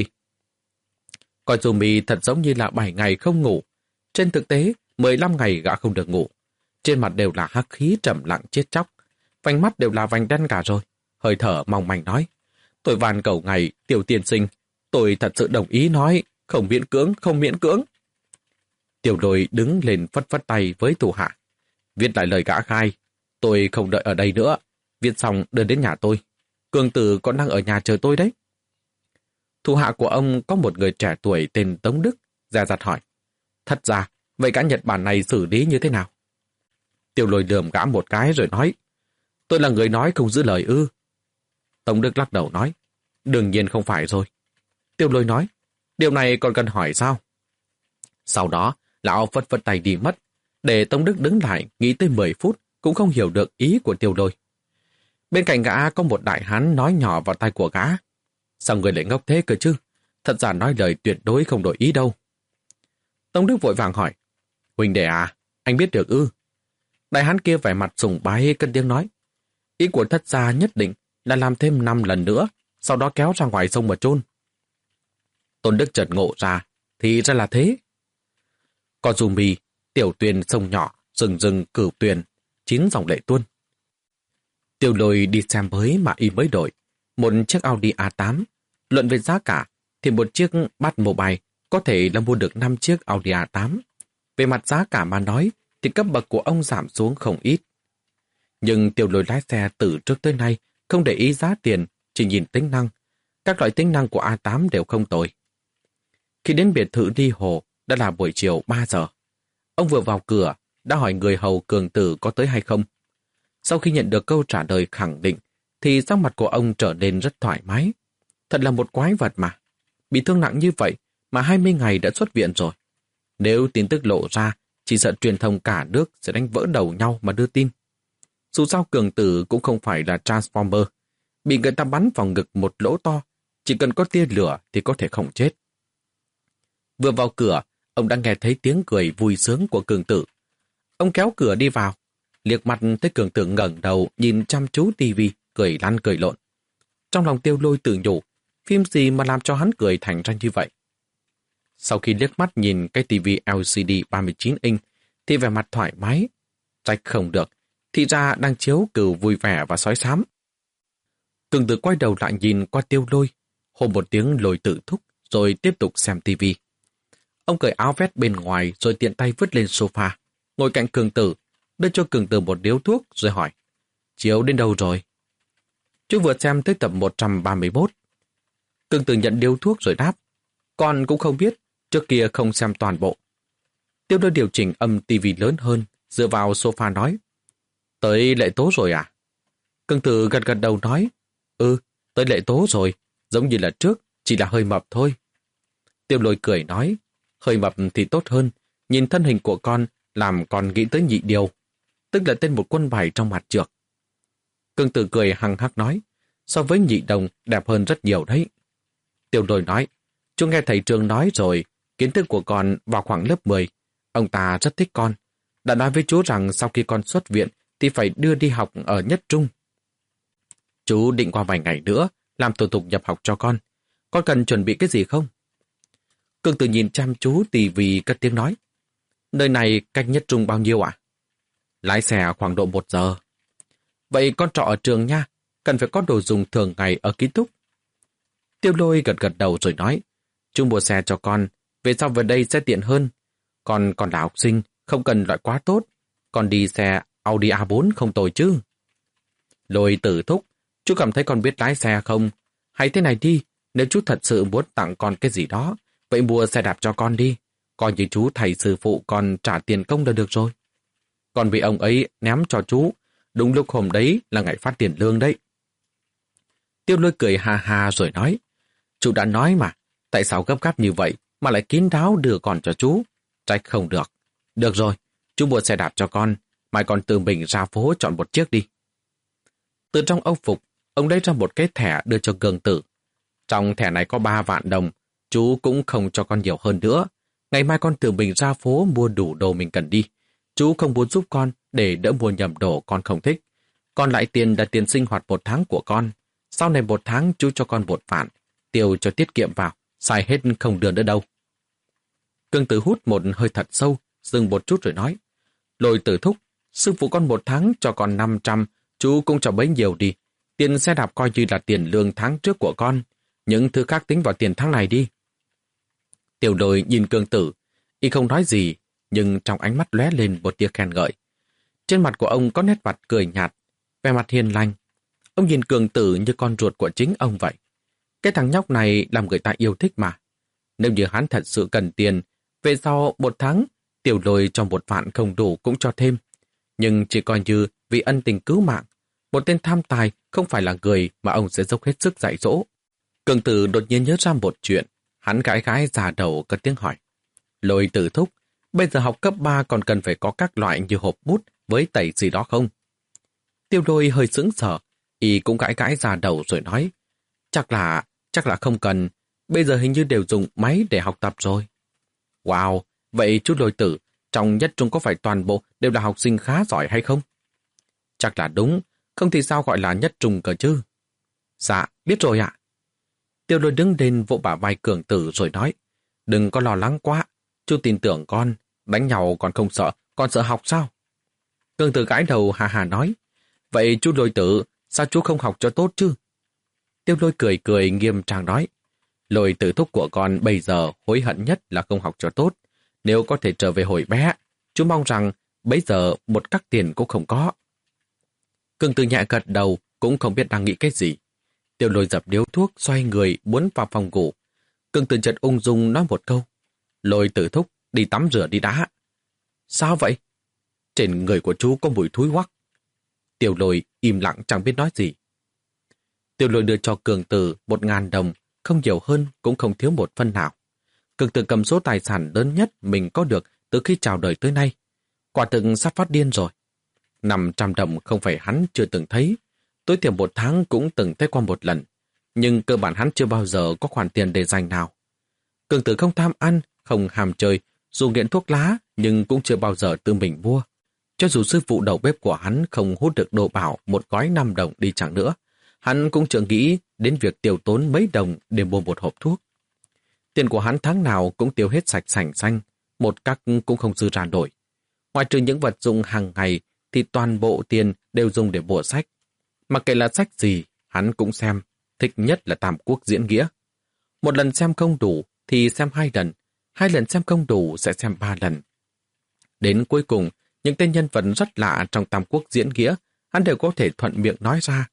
Kozumi thật giống như là bảy ngày không ngủ. Trên thực tế, mười lăm ngày gã không được ngủ. Trên mặt đều là hắc khí trầm lặng chết chóc. Vành mắt đều là vành đen cả rồi. hơi thở mong manh nói. Tôi van cầu ngài, Tiểu tiên sinh, tôi thật sự đồng ý nói, không miễn cưỡng, không miễn cưỡng. Tiểu Lôi đứng lên phất phất tay với thủ hạ. Viết lại lời gã khai, tôi không đợi ở đây nữa, viết xong đưa đến nhà tôi. Cường tử còn đang ở nhà chờ tôi đấy. Thủ hạ của ông có một người trẻ tuổi tên Tống Đức, dè dặt hỏi. Thật ra, vậy gã Nhật Bản này xử lý như thế nào? Tiểu Lôi lườm gã một cái rồi nói. Tôi là người nói không giữ lời ư. Tống Đức lắc đầu nói. Đương nhiên không phải rồi. Tiểu Lôi nói. Điều này còn cần hỏi sao? Sau đó, lão phất phất tay đi mất, để Tống Đức đứng lại nghĩ tới mười phút cũng không hiểu được ý của Tiểu Lôi. Bên cạnh gã có một đại hán nói nhỏ vào tai của gã. Sao người lại ngốc thế cơ chứ? Thật ra nói lời tuyệt đối không đổi ý đâu. Tống Đức vội vàng hỏi. Huynh đệ à, anh biết được ư? Đại hán kia vẻ mặt sùng bái cất tiếng nói. Ý của thất gia nhất định là làm thêm năm lần nữa, sau đó kéo ra ngoài sông mà chôn. Tôn Đức chợt ngộ ra, thì ra là thế. Có dù mì, tiểu tuyền sông nhỏ, rừng rừng cửu tuyền, chín dòng lệ tuôn. Tiểu Lôi đi xem mới mà y mới đổi. Một chiếc Audi a tám, luận về giá cả, thì một chiếc Batmobile có thể là mua được năm chiếc Audi a tám. Về mặt giá cả mà nói, thì cấp bậc của ông giảm xuống không ít. Nhưng Tiểu Lôi lái xe từ trước tới nay không để ý giá tiền, chỉ nhìn tính năng. Các loại tính năng của a tám đều không tồi. Khi đến biệt thự Ly Hồ, đã là buổi chiều ba giờ. Ông vừa vào cửa, đã hỏi người hầu Cường Tử có tới hay không. Sau khi nhận được câu trả lời khẳng định, thì sắc mặt của ông trở nên rất thoải mái. Thật là một quái vật mà. Bị thương nặng như vậy mà hai mươi ngày đã xuất viện rồi. Nếu tin tức lộ ra, chỉ sợ truyền thông cả nước sẽ đánh vỡ đầu nhau mà đưa tin. Dù sao Cường Tử cũng không phải là Transformer. Bị người ta bắn vào ngực một lỗ to, chỉ cần có tia lửa thì có thể không chết. Vừa vào cửa, ông đã nghe thấy tiếng cười vui sướng của Cường Tử. Ông kéo cửa đi vào, liếc mặt thấy Cường Tử ngẩng đầu nhìn chăm chú tivi, cười lăn cười lộn. Trong lòng Tiêu Lôi tự nhủ, phim gì mà làm cho hắn cười thành ra như vậy. Sau khi liếc mắt nhìn cái tivi lờ xê đê ba mươi chín inch, thì vẻ mặt thoải mái. Trách không được, thì ra đang chiếu Cừu Vui Vẻ và Sói Xám. Cường Tử quay đầu lại nhìn qua Tiêu Lôi, hô một tiếng Lôi tự thúc, rồi tiếp tục xem tivi. Ông cởi áo vest bên ngoài rồi tiện tay vứt lên sofa, ngồi cạnh Cường Tử, đưa cho Cường Tử một điếu thuốc rồi hỏi, chiếu đến đâu rồi? Chú vừa xem tới tập một trăm ba mươi mốt. Cường Tử nhận điếu thuốc rồi đáp, con cũng không biết, trước kia không xem toàn bộ. Tiêu Lôi điều chỉnh âm tivi lớn hơn, dựa vào sofa nói, tới Lệ Tố rồi à? Cường Tử gật gật đầu nói, ừ, tới Lệ Tố rồi, giống như là trước, chỉ là hơi mập thôi. Tiêu Lôi cười nói, hơi mập thì tốt hơn, nhìn thân hình của con làm con nghĩ tới Nhị Điều, tức là tên một quân bài trong mặt trược. Cường Tử cười hằng hắc nói, so với Nhị Đồng đẹp hơn rất nhiều đấy. Tiêu Lôi nói, chú nghe thầy Trương nói rồi, kiến thức của con vào khoảng lớp mười, ông ta rất thích con, đã nói với chú rằng sau khi con xuất viện thì phải đưa đi học ở Nhất Trung. Chú định qua vài ngày nữa làm thủ tục nhập học cho con, con cần chuẩn bị cái gì không? Cường Tử nhìn chăm chú tivi cất tiếng nói, nơi này cách Nhất Trung bao nhiêu ạ? Lái xe khoảng độ một giờ. Vậy con trọ ở trường nha, cần phải có đồ dùng thường ngày ở ký túc. Tiêu Lôi gật gật đầu rồi nói, chú mua xe cho con, về sau về đây sẽ tiện hơn. Con còn là học sinh, không cần loại quá tốt, con đi xe Audi a bốn không tồi chứ. Lôi Tử thúc, chú cảm thấy con biết lái xe không? Hay thế này đi, nếu chú thật sự muốn tặng con cái gì đó, vậy mua xe đạp cho con đi, coi như chú thầy sư phụ con trả tiền công là được rồi. Còn vì ông ấy ném cho chú, đúng lúc hôm đấy là ngày phát tiền lương đấy. Tiêu Lôi cười ha ha rồi nói, chú đã nói mà, tại sao gấp gáp như vậy mà lại kín đáo đưa con cho chú? Trách không được. Được rồi, chú mua xe đạp cho con, mai con tự mình ra phố chọn một chiếc đi. Từ trong âu phục, ông lấy ra một cái thẻ đưa cho Cường Tử. Trong thẻ này có ba vạn đồng, chú cũng không cho con nhiều hơn nữa. Ngày mai con tự mình ra phố mua đủ đồ mình cần đi. Chú không muốn giúp con để đỡ mua nhầm đồ con không thích. Còn lại tiền là tiền sinh hoạt một tháng của con. Sau này một tháng chú cho con một vạn, tiêu cho tiết kiệm vào, xài hết không đưa nữa đâu. Cường Tử hút một hơi thật sâu, dừng một chút rồi nói, Lôi Tử thúc, sư phụ con một tháng cho con năm trăm, chú cũng cho bấy nhiêu đi. Tiền xe đạp coi như là tiền lương tháng trước của con, những thứ khác tính vào tiền tháng này đi. Tiểu Lôi nhìn Cường Tử, y không nói gì, nhưng trong ánh mắt lóe lên một tia khen ngợi. Trên mặt của ông có nét mặt cười nhạt, vẻ mặt hiền lành. Ông nhìn Cường Tử như con ruột của chính ông vậy. Cái thằng nhóc này làm người ta yêu thích mà. Nếu như hắn thật sự cần tiền, về sau một tháng, Tiểu Lôi cho một vạn không đủ cũng cho thêm. Nhưng chỉ coi như vì ân tình cứu mạng, một tên tham tài không phải là người mà ông sẽ dốc hết sức dạy dỗ. Cường Tử đột nhiên nhớ ra một chuyện, hắn gãi gãi già đầu cất tiếng hỏi. Lôi Tử thúc, bây giờ học cấp ba còn cần phải có các loại như hộp bút với tẩy gì đó không? Tiêu Lôi hơi sững sờ, y cũng gãi gãi già đầu rồi nói. Chắc là, chắc là không cần, bây giờ hình như đều dùng máy để học tập rồi. Wow, vậy chú Lôi Tử, trong nhất trung có phải toàn bộ đều là học sinh khá giỏi hay không? Chắc là đúng, không thì sao gọi là nhất trung cơ chứ? Dạ, biết rồi ạ. Tiêu Lôi đứng lên vỗ bả vai Cường Tử rồi nói. Đừng có lo lắng quá, chú tin tưởng con, đánh nhau còn không sợ, con sợ học sao? Cường Tử gãi đầu hà hà nói. Vậy chú Lôi Tử, sao chú không học cho tốt chứ? Tiêu Lôi cười cười nghiêm trang nói. Lôi Tử thúc của con bây giờ hối hận nhất là không học cho tốt. Nếu có thể trở về hồi bé, chú mong rằng bây giờ một cắc tiền cũng không có. Cường Tử nhẹ gật đầu, cũng không biết đang nghĩ cái gì. Tiêu Lôi dập điếu thuốc, xoay người, muốn vào phòng ngủ. Cường Tử chợt ung dung nói một câu. Lôi Tử thúc, đi tắm rửa đi đã. Sao vậy? Trên người của chú có mùi thúi hoắc. Tiêu Lôi im lặng chẳng biết nói gì. Tiêu Lôi đưa cho Cường Tử một ngàn đồng, không nhiều hơn cũng không thiếu một phân nào. Cường Tử cầm số tài sản lớn nhất mình có được từ khi chào đời tới nay. Quả thực sắp phát điên rồi. năm trăm đồng không phải hắn chưa từng thấy. Tối thiểu một tháng cũng từng thấy qua một lần. Nhưng cơ bản hắn chưa bao giờ có khoản tiền để dành nào. Cường Tử không tham ăn, không ham chơi, dù nghiện thuốc lá nhưng cũng chưa bao giờ tự mình mua. Cho dù sư phụ đầu bếp của hắn không hút được đồ bảo một gói năm đồng đi chẳng nữa, hắn cũng chưa nghĩ đến việc tiêu tốn mấy đồng để mua một hộp thuốc. Tiền của hắn tháng nào cũng tiêu hết sạch sành xanh, một cắc cũng không dư ra nổi. Ngoài trừ những vật dụng hàng ngày thì toàn bộ tiền đều dùng để mua sách. Mặc kệ là sách gì, hắn cũng xem, thích nhất là Tam Quốc Diễn Nghĩa. Một lần xem không đủ thì xem hai lần, hai lần xem không đủ sẽ xem ba lần. Đến cuối cùng, những tên nhân vật rất lạ trong Tam Quốc Diễn Nghĩa, hắn đều có thể thuận miệng nói ra.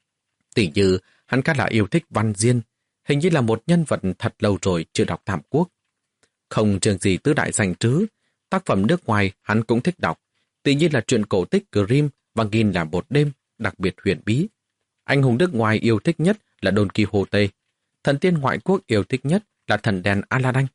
Tỉ như, hắn khá là yêu thích Văn Diên, hình như là một nhân vật thật lâu rồi chưa đọc Tam Quốc. Không trường gì tứ đại danh trứ, tác phẩm nước ngoài hắn cũng thích đọc, tỉ như là truyện cổ tích Grimm và Nghìn là một đêm, đặc biệt huyền bí. Anh hùng nước ngoài yêu thích nhất là Don Quixote, thần tiên ngoại quốc yêu thích nhất là thần đèn Aladdin.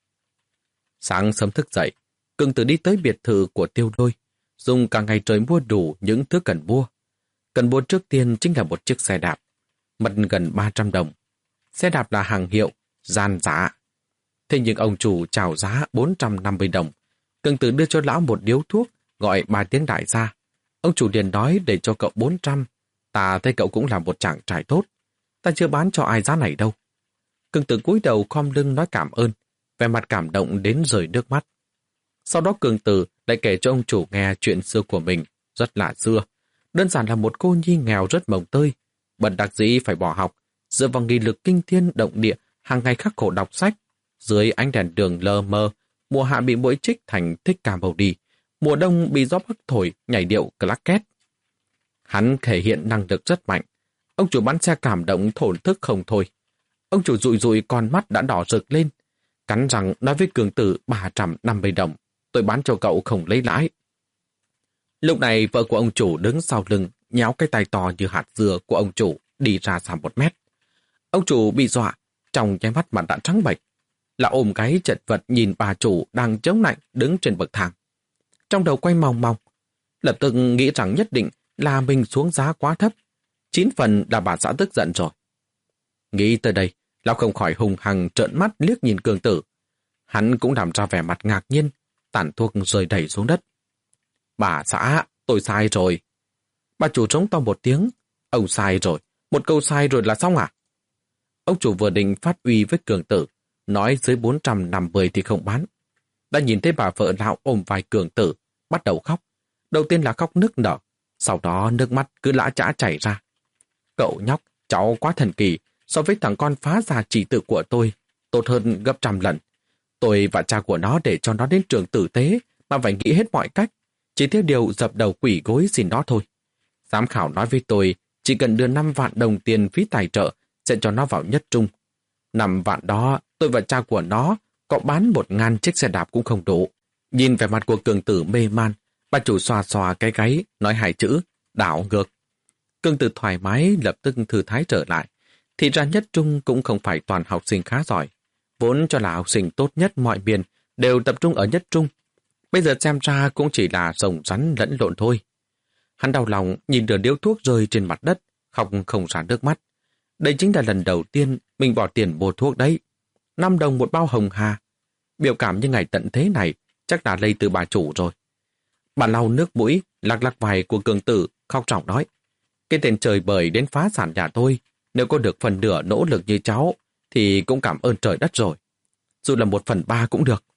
Sáng sớm thức dậy, Cường Tử đi tới biệt thự của Tiêu Lôi, dùng cả ngày trời mua đủ những thứ cần mua. Cần mua trước tiên chính là một chiếc xe đạp, mất gần ba trăm đồng. Xe đạp là hàng hiệu, gian giá. Thế nhưng ông chủ chào giá bốn trăm năm mươi đồng. Cường Tử đưa cho lão một điếu thuốc, gọi ba tiếng đại gia. Ông chủ liền nói để cho cậu bốn trăm. Ta thấy cậu cũng là một chàng trai tốt. Ta chưa bán cho ai giá này đâu. Cường Tử cúi đầu khom lưng nói cảm ơn, vẻ mặt cảm động đến rơi nước mắt. Sau đó Cường Tử lại kể cho ông chủ nghe chuyện xưa của mình, rất lạ xưa. Đơn giản là một cô nhi nghèo rất mồng tơi, bận đặc dĩ phải bỏ học, dựa vào nghị lực kinh thiên động địa, hàng ngày khắc khổ đọc sách. Dưới ánh đèn đường lờ mờ, mùa hạ bị muỗi chích thành thích cà bầu đi, mùa đông bị gió bắc thổi nhảy điệu claquet. Hắn thể hiện năng lực rất mạnh. Ông chủ bán xe cảm động thổn thức không thôi. Ông chủ dụi dụi con mắt đã đỏ rực lên, cắn răng nói với Cường Tử ba trăm năm mươi đồng, tôi bán cho cậu không lấy lãi. Lúc này vợ của ông chủ đứng sau lưng, nhéo cái tay to như hạt dừa của ông chủ đi ra xa một mét. Ông chủ bị dọa, trong nháy mắt mặt đã trắng bệch, là ôm cái chật vật nhìn bà chủ đang chống lạnh đứng trên bậc thang. Trong đầu quay mòng mòng, lập tức nghĩ rằng nhất định là mình xuống giá quá thấp, chín phần là bà xã tức giận rồi. Nghĩ tới đây, lão không khỏi hùng hằng trợn mắt liếc nhìn Cường Tử. Hắn cũng làm ra vẻ mặt ngạc nhiên, tản thuốc rơi đầy xuống đất. Bà xã, tôi sai rồi. Bà chủ trống to một tiếng. Ông sai rồi, một câu sai rồi là xong à? Ông chủ vừa định phát uy với Cường Tử, nói dưới bốn trăm năm mươi thì không bán. Đã nhìn thấy bà vợ lão ôm vai Cường Tử, bắt đầu khóc. Đầu tiên là khóc nức nở, sau đó nước mắt cứ lã chã chảy ra. Cậu nhóc, cháu quá thần kỳ, so với thằng con phá gia chỉ tử của tôi, tốt hơn gấp trăm lần. Tôi và cha của nó để cho nó đến trường tử tế mà phải nghĩ hết mọi cách, chỉ thiếu điều dập đầu quỷ gối xin nó thôi. Giám khảo nói với tôi, chỉ cần đưa năm vạn đồng tiền phí tài trợ sẽ cho nó vào nhất trung. Năm vạn đó, tôi và cha của nó có bán một ngàn chiếc xe đạp cũng không đủ. Nhìn vẻ mặt của Cường Tử mê man, bà chủ xoa xoa cái gáy, nói hai chữ, đảo ngược. Cường Tử thoải mái lập tức thư thái trở lại. Thì ra nhất trung cũng không phải toàn học sinh khá giỏi. Vốn cho là học sinh tốt nhất mọi miền đều tập trung ở nhất trung. Bây giờ xem ra cũng chỉ là rồng rắn lẫn lộn thôi. Hắn đau lòng nhìn đường điếu thuốc rơi trên mặt đất, khóc không ra nước mắt. Đây chính là lần đầu tiên mình bỏ tiền mua thuốc đấy. Năm đồng một bao hồng hà. Biểu cảm như ngày tận thế này chắc là lây từ bà chủ rồi. Bà lau nước mũi, lắc lắc vai của Cường Tử, khóc trọng nói. Cái tên trời bời đến phá sản nhà tôi, nếu có được phần nửa nỗ lực như cháu, thì cũng cảm ơn trời đất rồi. Dù là một phần ba cũng được.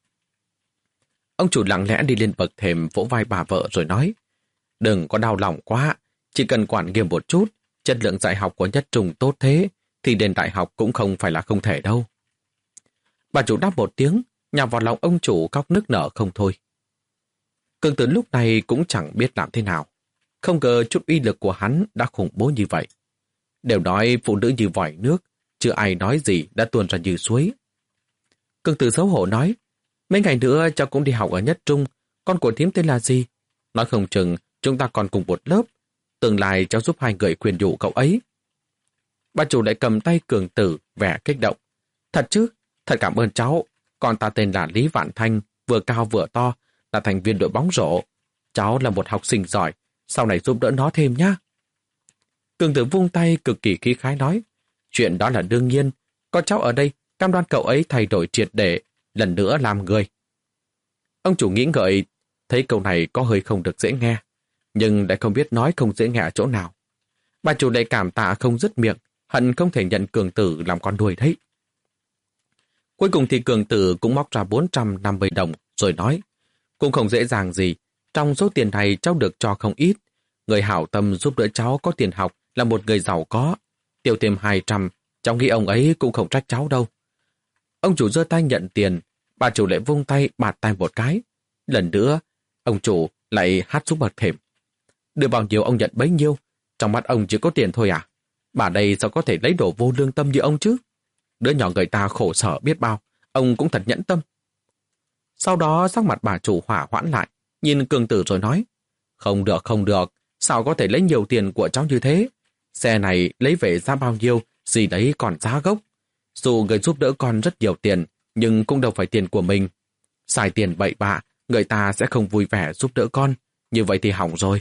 Ông chủ lặng lẽ đi lên bậc thềm vỗ vai bà vợ rồi nói. Đừng có đau lòng quá, chỉ cần quản nghiêm một chút, chất lượng dạy học của nhất trung tốt thế, thì đến đại học cũng không phải là không thể đâu. Bà chủ đáp một tiếng, nhào vào lòng ông chủ khóc nức nở không thôi. Cường Tử lúc này cũng chẳng biết làm thế nào. Không ngờ chút uy lực của hắn đã khủng bố như vậy. Đều nói phụ nữ như vòi nước, chưa ai nói gì đã tuôn ra như suối. Cường Tử xấu hổ nói, mấy ngày nữa cháu cũng đi học ở nhất trung, con của thím tên là gì? Nói không chừng chúng ta còn cùng một lớp, tương lai cháu giúp hai người khuyên nhủ cậu ấy. Bà chủ lại cầm tay Cường Tử vẻ kích động. Thật chứ, thật cảm ơn cháu, con ta tên là Lý Vạn Thanh, vừa cao vừa to, là thành viên đội bóng rổ. Cháu là một học sinh giỏi, sau này giúp đỡ nó thêm nhá. Cường Tử vung tay cực kỳ khí khái nói, chuyện đó là đương nhiên, có cháu ở đây, cam đoan cậu ấy thay đổi triệt để, lần nữa làm người. Ông chủ nghĩ ngợi, thấy câu này có hơi không được dễ nghe, nhưng lại không biết nói không dễ nghe ở chỗ nào. Bà chủ lại cảm tạ không dứt miệng, hận không thể nhận Cường Tử làm con nuôi đấy. Cuối cùng thì Cường Tử cũng móc ra bốn trăm năm mươi đồng rồi nói, cũng không dễ dàng gì, trong số tiền này cháu được cho không ít. Người hảo tâm giúp đỡ cháu có tiền học là một người giàu có. Tiêu thêm hai trăm, cháu nghĩ ông ấy cũng không trách cháu đâu. Ông chủ giơ tay nhận tiền, bà chủ lại vung tay bạt tay một cái. Lần nữa, ông chủ lại hát xuống bậc thềm. Đưa bao nhiêu ông nhận bấy nhiêu, trong mắt ông chỉ có tiền thôi à? Bà đây sao có thể lấy đồ vô lương tâm như ông chứ? Đứa nhỏ người ta khổ sở biết bao, ông cũng thật nhẫn tâm. Sau đó sắc mặt bà chủ hỏa hoãn lại, nhìn Cường Tử rồi nói, không được không được, sao có thể lấy nhiều tiền của cháu như thế? Xe này lấy về giá bao nhiêu, gì đấy còn giá gốc. Dù người giúp đỡ con rất nhiều tiền, nhưng cũng đâu phải tiền của mình. Xài tiền bậy bạ, người ta sẽ không vui vẻ giúp đỡ con, như vậy thì hỏng rồi.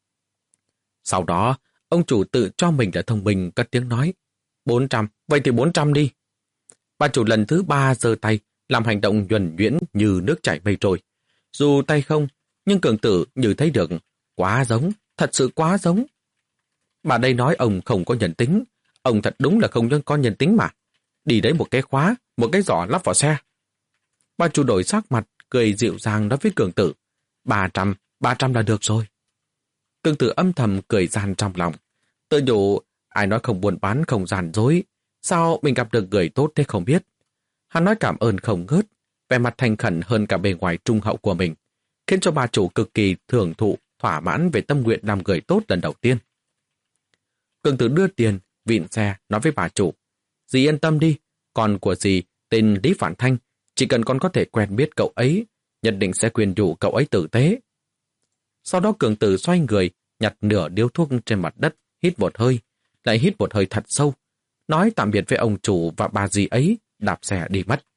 Sau đó, ông chủ tự cho mình là thông minh cất tiếng nói, bốn trăm, vậy thì bốn trăm đi. Bà chủ lần thứ ba giơ tay, làm hành động nhuần nhuyễn như nước chảy mây trôi. Dù tay không, nhưng Cường Tử như thấy được, quá giống, thật sự quá giống. Bà đây nói ông không có nhân tính, ông thật đúng là không có nhân tính mà. Đi đấy một cái khóa, một cái giỏ lắp vào xe. Bà chủ đổi sắc mặt, cười dịu dàng nói với Cường Tử, ba trăm, ba trăm là được rồi. Cường Tử âm thầm cười gian trong lòng. Tự nhủ, ai nói không buôn bán không gian dối, sao mình gặp được người tốt thế không biết. Hắn nói cảm ơn không ngớt, vẻ mặt thành khẩn hơn cả bề ngoài trung hậu của mình, khiến cho bà chủ cực kỳ thưởng thụ, thỏa mãn về tâm nguyện làm người tốt lần đầu tiên. Cường Tử đưa tiền, vịn xe, nói với bà chủ, dì yên tâm đi, con của dì tên Lý Vạn Thanh, chỉ cần con có thể quen biết cậu ấy, nhất định sẽ khuyên nhủ cậu ấy tử tế. Sau đó Cường Tử xoay người, nhặt nửa điếu thuốc trên mặt đất, hít một hơi, lại hít một hơi thật sâu, nói tạm biệt với ông chủ và bà dì ấy, đạp xe đi mất.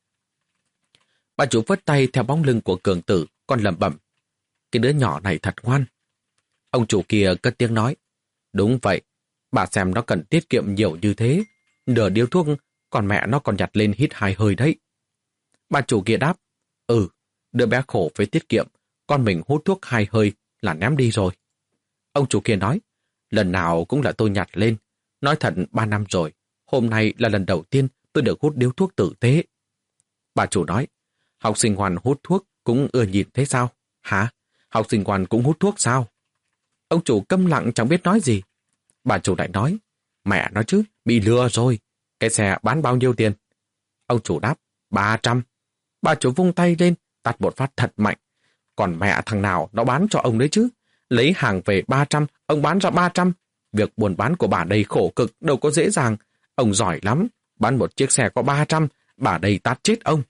Bà chủ vớt tay theo bóng lưng của Cường Tử, còn lẩm bẩm, cái đứa nhỏ này thật ngoan. Ông chủ kia cất tiếng nói, đúng vậy, bà xem nó cần tiết kiệm nhiều như thế, nửa điếu thuốc, còn mẹ nó còn nhặt lên hít hai hơi đấy. Bà chủ kia đáp, ừ, đứa bé khổ với tiết kiệm, con mình hút thuốc hai hơi là ném đi rồi. Ông chủ kia nói, lần nào cũng là tôi nhặt lên, nói thật ba năm rồi, hôm nay là lần đầu tiên tôi được hút điếu thuốc tử tế. Bà chủ nói, học sinh ngoan hút thuốc cũng ưa nhìn thế sao? Hả? Học sinh ngoan cũng hút thuốc sao? Ông chủ câm lặng chẳng biết nói gì. Bà chủ lại nói, Mẹ nói chứ, bị lừa rồi. Cái xe bán bao nhiêu tiền? Ông chủ đáp, ba trăm. Bà chủ vung tay lên, tát một phát thật mạnh. Còn mẹ thằng nào nó bán cho ông đấy chứ? Lấy hàng về ba trăm, ông bán ra ba trăm. Việc buôn bán của bà đây khổ cực, đâu có dễ dàng. Ông giỏi lắm, bán một chiếc xe có ba trăm, bà đây tát chết ông.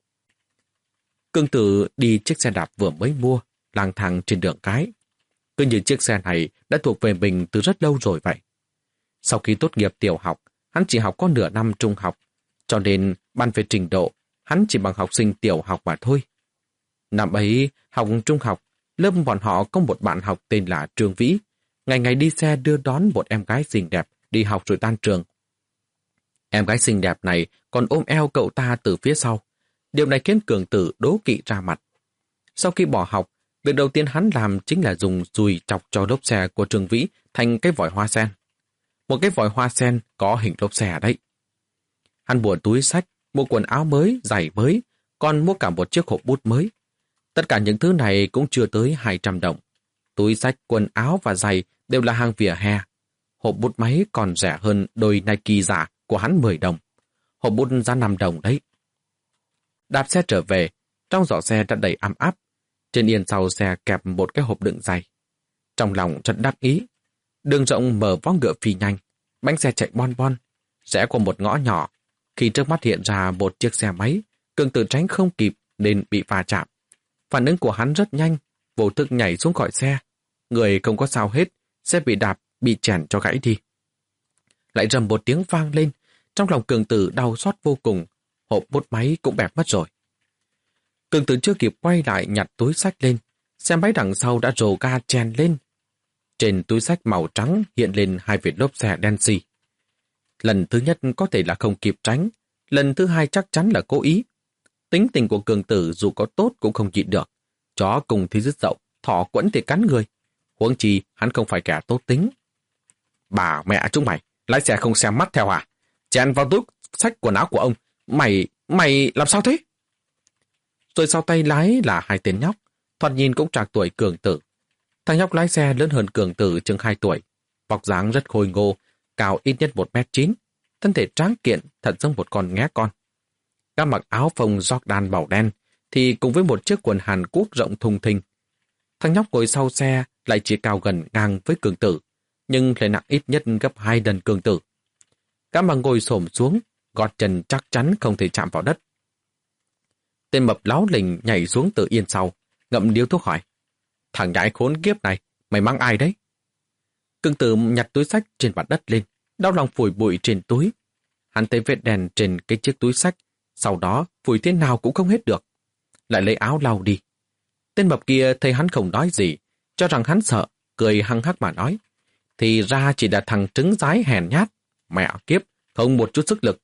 Cương Tử đi chiếc xe đạp vừa mới mua, lang thang trên đường cái. Cứ như chiếc xe này đã thuộc về mình từ rất lâu rồi vậy. Sau khi tốt nghiệp tiểu học, hắn chỉ học có nửa năm trung học, cho nên bàn về trình độ, hắn chỉ bằng học sinh tiểu học mà thôi. Năm ấy, học trung học, lớp bọn họ có một bạn học tên là Trương Vĩ, ngày ngày đi xe đưa đón một em gái xinh đẹp đi học rồi tan trường. Em gái xinh đẹp này còn ôm eo cậu ta từ phía sau. Điều này khiến Cường Tử đố kỵ ra mặt. Sau khi bỏ học, việc đầu tiên hắn làm chính là dùng dùi chọc cho lốp xe của Trương Vĩ thành cái vòi hoa sen. Một cái vòi hoa sen có hình lốp xe đấy. Hắn mua túi xách, mua quần áo mới, giày mới, còn mua cả một chiếc hộp bút mới. Tất cả những thứ này cũng chưa tới hai trăm đồng. Túi xách, quần áo và giày đều là hàng vỉa hè. Hộp bút máy còn rẻ hơn đôi Nike giả của hắn mười đồng. Hộp bút giá năm đồng đấy. Đạp xe trở về, trong giỏ xe đã đầy ấm áp. Trên yên sau xe kẹp một cái hộp đựng giày. Trong lòng rất đắc ý. Đường rộng mở vó ngựa phi nhanh, bánh xe chạy bon bon, rẽ qua một ngõ nhỏ. Khi trước mắt hiện ra một chiếc xe máy, Cường Tử tránh không kịp nên bị va chạm. Phản ứng của hắn rất nhanh, vô thức nhảy xuống khỏi xe. Người không có sao hết, xe bị đạp, bị chèn cho gãy đi. Lại rầm một tiếng vang lên, trong lòng Cường Tử đau xót vô cùng, hộp bút máy cũng bẹp mất rồi. Cường Tử chưa kịp quay lại nhặt túi xách lên, xe máy đằng sau đã rồ ga chèn lên. Trên túi xách màu trắng hiện lên hai vệt lốp xe đen xì. Lần thứ nhất có thể là không kịp tránh, lần thứ hai chắc chắn là cố ý. Tính tình của Cường Tử dù có tốt cũng không nhịn được. Chó cùng thì dứt dậu, thỏ quẫn thì cắn người. Huống chi hắn không phải kẻ tốt tính. Bà mẹ chúng mày, lái xe không xem mắt theo à? Chèn vào túi xách quần áo của ông. Mày, mày làm sao thế? Rồi sau tay lái là hai tên nhóc, thoạt nhìn cũng trạc tuổi Cường Tử. Thằng nhóc lái xe lớn hơn Cường Tử chừng hai tuổi, vóc dáng rất khôi ngô, cao ít nhất một mét chín, thân thể tráng kiện thật giống một con nghé con. Gã mặc áo phông Jordan màu đen, thì cùng với một chiếc quần Hàn Quốc rộng thùng thình. Thằng nhóc ngồi sau xe lại chỉ cao gần ngang với Cường Tử, nhưng lại nặng ít nhất gấp hai lần Cường Tử. Gã mà ngồi xổm xuống, gót chân chắc chắn không thể chạm vào đất. Tên mập láo lình nhảy xuống từ yên sau, ngậm điếu thuốc hỏi. Thằng nhãi khốn kiếp này, mày mang ai đấy? Cường Tử nhặt túi xách trên mặt đất lên, đau lòng phủi bụi trên túi. Hắn thấy vết đèn trên cái chiếc túi xách, sau đó phủi thế nào cũng không hết được. Lại lấy áo lau đi. Tên mập kia thấy hắn không nói gì, cho rằng hắn sợ, cười hăng hắc mà nói. Thì ra chỉ là thằng trứng rái hèn nhát. Mẹ kiếp, không một chút sức lực.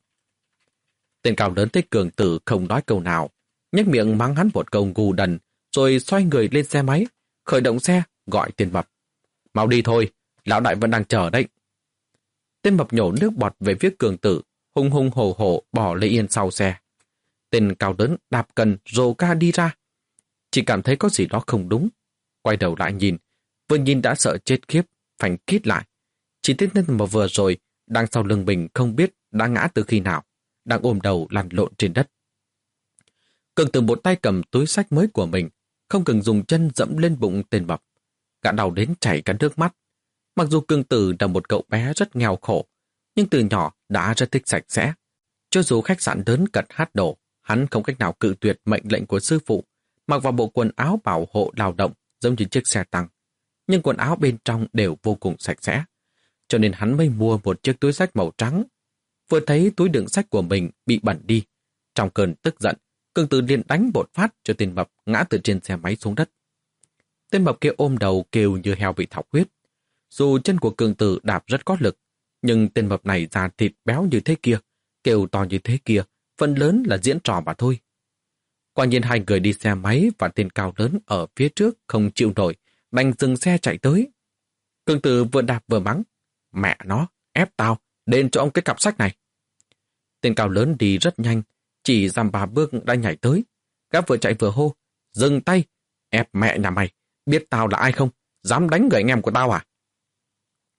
Tên cao lớn thấy Cường Tử không nói câu nào, nhếch miệng mắng hắn một câu ngu đần, rồi xoay người lên xe máy, khởi động xe, gọi tên mập. Mau đi thôi, lão đại vẫn đang chờ đấy. Tên mập nhổ nước bọt về phía Cường Tử, hung hung hổ hổ bỏ lấy yên sau xe. Tên cao lớn đạp cần rồ ca đi ra. Chỉ cảm thấy có gì đó không đúng. Quay đầu lại nhìn, vừa nhìn đã sợ chết khiếp, phanh kít lại. Chỉ tiếc nên mà vừa rồi, đang sau lưng mình không biết đã ngã từ khi nào, đang ôm đầu lăn lộn trên đất. Cường Tử một tay cầm túi xách mới của mình, không cần dùng chân dẫm lên bụng tên mập. Gã đau đến chảy cả nước mắt. Mặc dù Cường Tử là một cậu bé rất nghèo khổ, nhưng từ nhỏ đã rất thích sạch sẽ. Cho dù khách sạn lớn cật hát đổ, hắn không cách nào cự tuyệt mệnh lệnh của sư phụ, mặc vào bộ quần áo bảo hộ lao động giống như chiếc xe tăng. Nhưng quần áo bên trong đều vô cùng sạch sẽ, cho nên hắn mới mua một chiếc túi xách màu trắng. Vừa thấy túi đựng sách của mình bị bẩn đi, trong cơn tức giận, Cường Tử liền đánh một phát cho tên mập ngã từ trên xe máy xuống đất. Tên mập kia ôm đầu kêu như heo bị thọc huyết. Dù chân của Cường Tử đạp rất có lực, nhưng tên mập này da thịt béo như thế kia, kêu to như thế kia, phần lớn là diễn trò mà thôi. Quả nhiên hai người đi xe máy và tên cao lớn ở phía trước không chịu nổi, đành dừng xe chạy tới. Cường Tử vừa đạp vừa mắng. Mẹ nó, ép tao, đền cho ông cái cặp sách này. Tên cao lớn đi rất nhanh, chỉ dăm ba bước đã nhảy tới. Gã vừa chạy vừa hô. Dừng tay, ép mẹ nhà mày, biết tao là ai không? Dám đánh người anh em của tao à?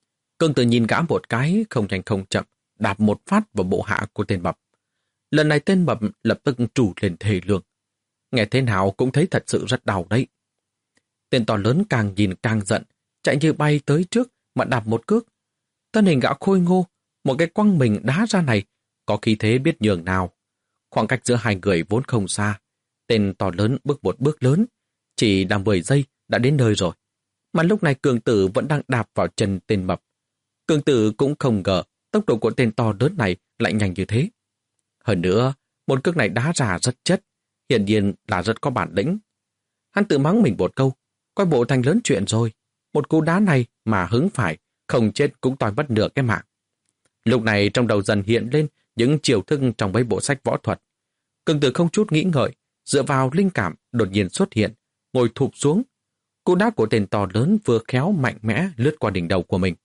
Cương Tử nhìn gã một cái, không nhanh không chậm, đạp một phát vào bộ hạ của tên mập. Lần này tên mập lập tức trù lên thề lương. Nghe thế nào cũng thấy thật sự rất đau đấy. Tên to lớn càng nhìn càng giận, chạy như bay tới trước mà đạp một cước. Thân hình gã khôi ngô, một cái quăng mình đá ra này, có khí thế biết nhường nào. Khoảng cách giữa hai người vốn không xa. Tên to lớn bước một bước lớn, chỉ đang mười giây đã đến nơi rồi. Mà lúc này Cường Tử vẫn đang đạp vào chân tên mập. Cường Tử cũng không ngờ tốc độ của tên to lớn này lại nhanh như thế. Hơn nữa, một cước này đá ra rất chất, hiển nhiên là rất có bản lĩnh. Hắn tự mắng mình một câu, coi bộ thành lớn chuyện rồi. Một cú đá này mà hứng phải, không chết cũng toi mất nửa cái mạng. Lúc này trong đầu dần hiện lên những chiều thức trong mấy bộ sách võ thuật. Cường Tử không chút nghĩ ngợi, dựa vào linh cảm đột nhiên xuất hiện, ngồi thụp xuống. Cú đá của tên to lớn vừa khéo mạnh mẽ lướt qua đỉnh đầu của mình.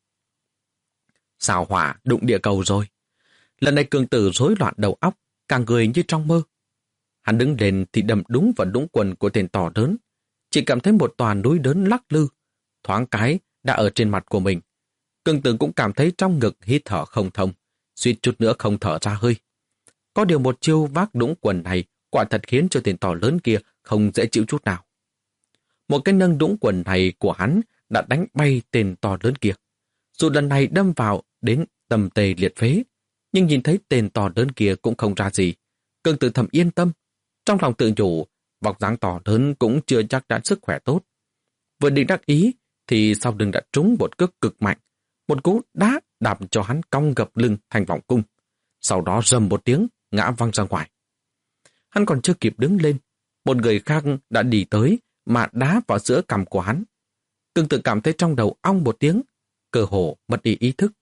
Sao hỏa đụng địa cầu rồi. Lần này Cường Tử rối loạn đầu óc, càng người như trong mơ. Hắn đứng lên thì đâm đúng vào đũng quần của tên to lớn. Chỉ cảm thấy một tòa núi lớn lắc lư. Thoáng cái đã ở trên mặt của mình. Cường Tử cũng cảm thấy trong ngực hít thở không thông, suýt chút nữa không thở ra hơi. Có điều một chiêu vác đũng quần này quả thật khiến cho tên to lớn kia không dễ chịu chút nào. Một cái nâng đũng quần này của hắn đã đánh bay tên to lớn kia. Dù lần này đâm vào đến tầm tề liệt phế, nhưng nhìn thấy tên to lớn kia cũng không ra gì. Cường Tử thầm yên tâm. Trong lòng tự nhủ, vóc dáng to lớn cũng chưa chắc đã sức khỏe tốt. Vừa định đắc ý, thì sau lưng đã trúng một cước cực mạnh. Một cú đá đạp cho hắn cong gập lưng thành vòng cung. Sau đó rầm một tiếng, ngã văng ra ngoài. Hắn còn chưa kịp đứng lên, một người khác đã đi tới mà đá vào giữa cằm của hắn. Cường Tử cảm thấy trong đầu ong một tiếng, cơ hồ mất đi ý thức.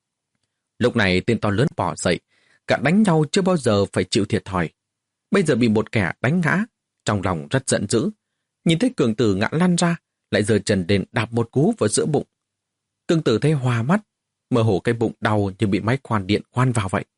Lúc này tên to lớn bỏ dậy, cả đánh nhau chưa bao giờ phải chịu thiệt thòi. Bây giờ bị một kẻ đánh ngã, trong lòng rất giận dữ. Nhìn thấy Cường Tử ngã lăn ra, lại giơ chân lên đạp một cú vào giữa bụng. Cường Tử thấy hoa mắt, mơ hồ cái bụng đau như bị máy khoan điện khoan vào vậy.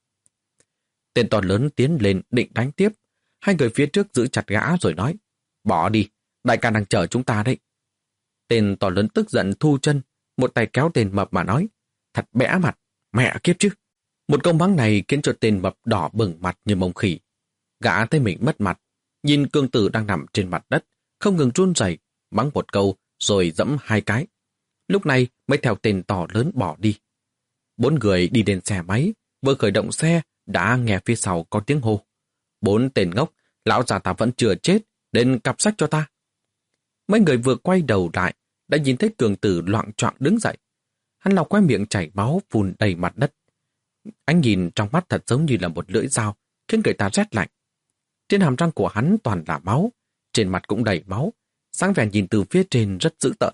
Tên to lớn tiến lên định đánh tiếp. Hai người phía trước giữ chặt gã rồi nói, bỏ đi, đại ca đang chờ chúng ta đấy. Tên to lớn tức giận thu chân, một tay kéo tên mập mà nói, thật bẽ mặt, mẹ kiếp chứ. Một câu mắng này khiến cho tên mập đỏ bừng mặt như mông khỉ. Gã thấy mình mất mặt, nhìn Cường Tử đang nằm trên mặt đất, không ngừng run rẩy, mắng một câu rồi dẫm hai cái. Lúc này mới theo tên to lớn bỏ đi. Bốn người đi đến xe máy, vừa khởi động xe đã nghe phía sau có tiếng hô. Bốn tên ngốc, lão già ta vẫn chưa chết, đến cặp sách cho ta. Mấy người vừa quay đầu lại, đã nhìn thấy Cường Tử loạng choạng đứng dậy. Hắn lau quay miệng chảy máu phun đầy mặt đất. Ánh nhìn trong mắt thật giống như là một lưỡi dao, khiến người ta rét lạnh. Trên hàm răng của hắn toàn là máu, trên mặt cũng đầy máu, sáng vẻ nhìn từ phía trên rất dữ tợn.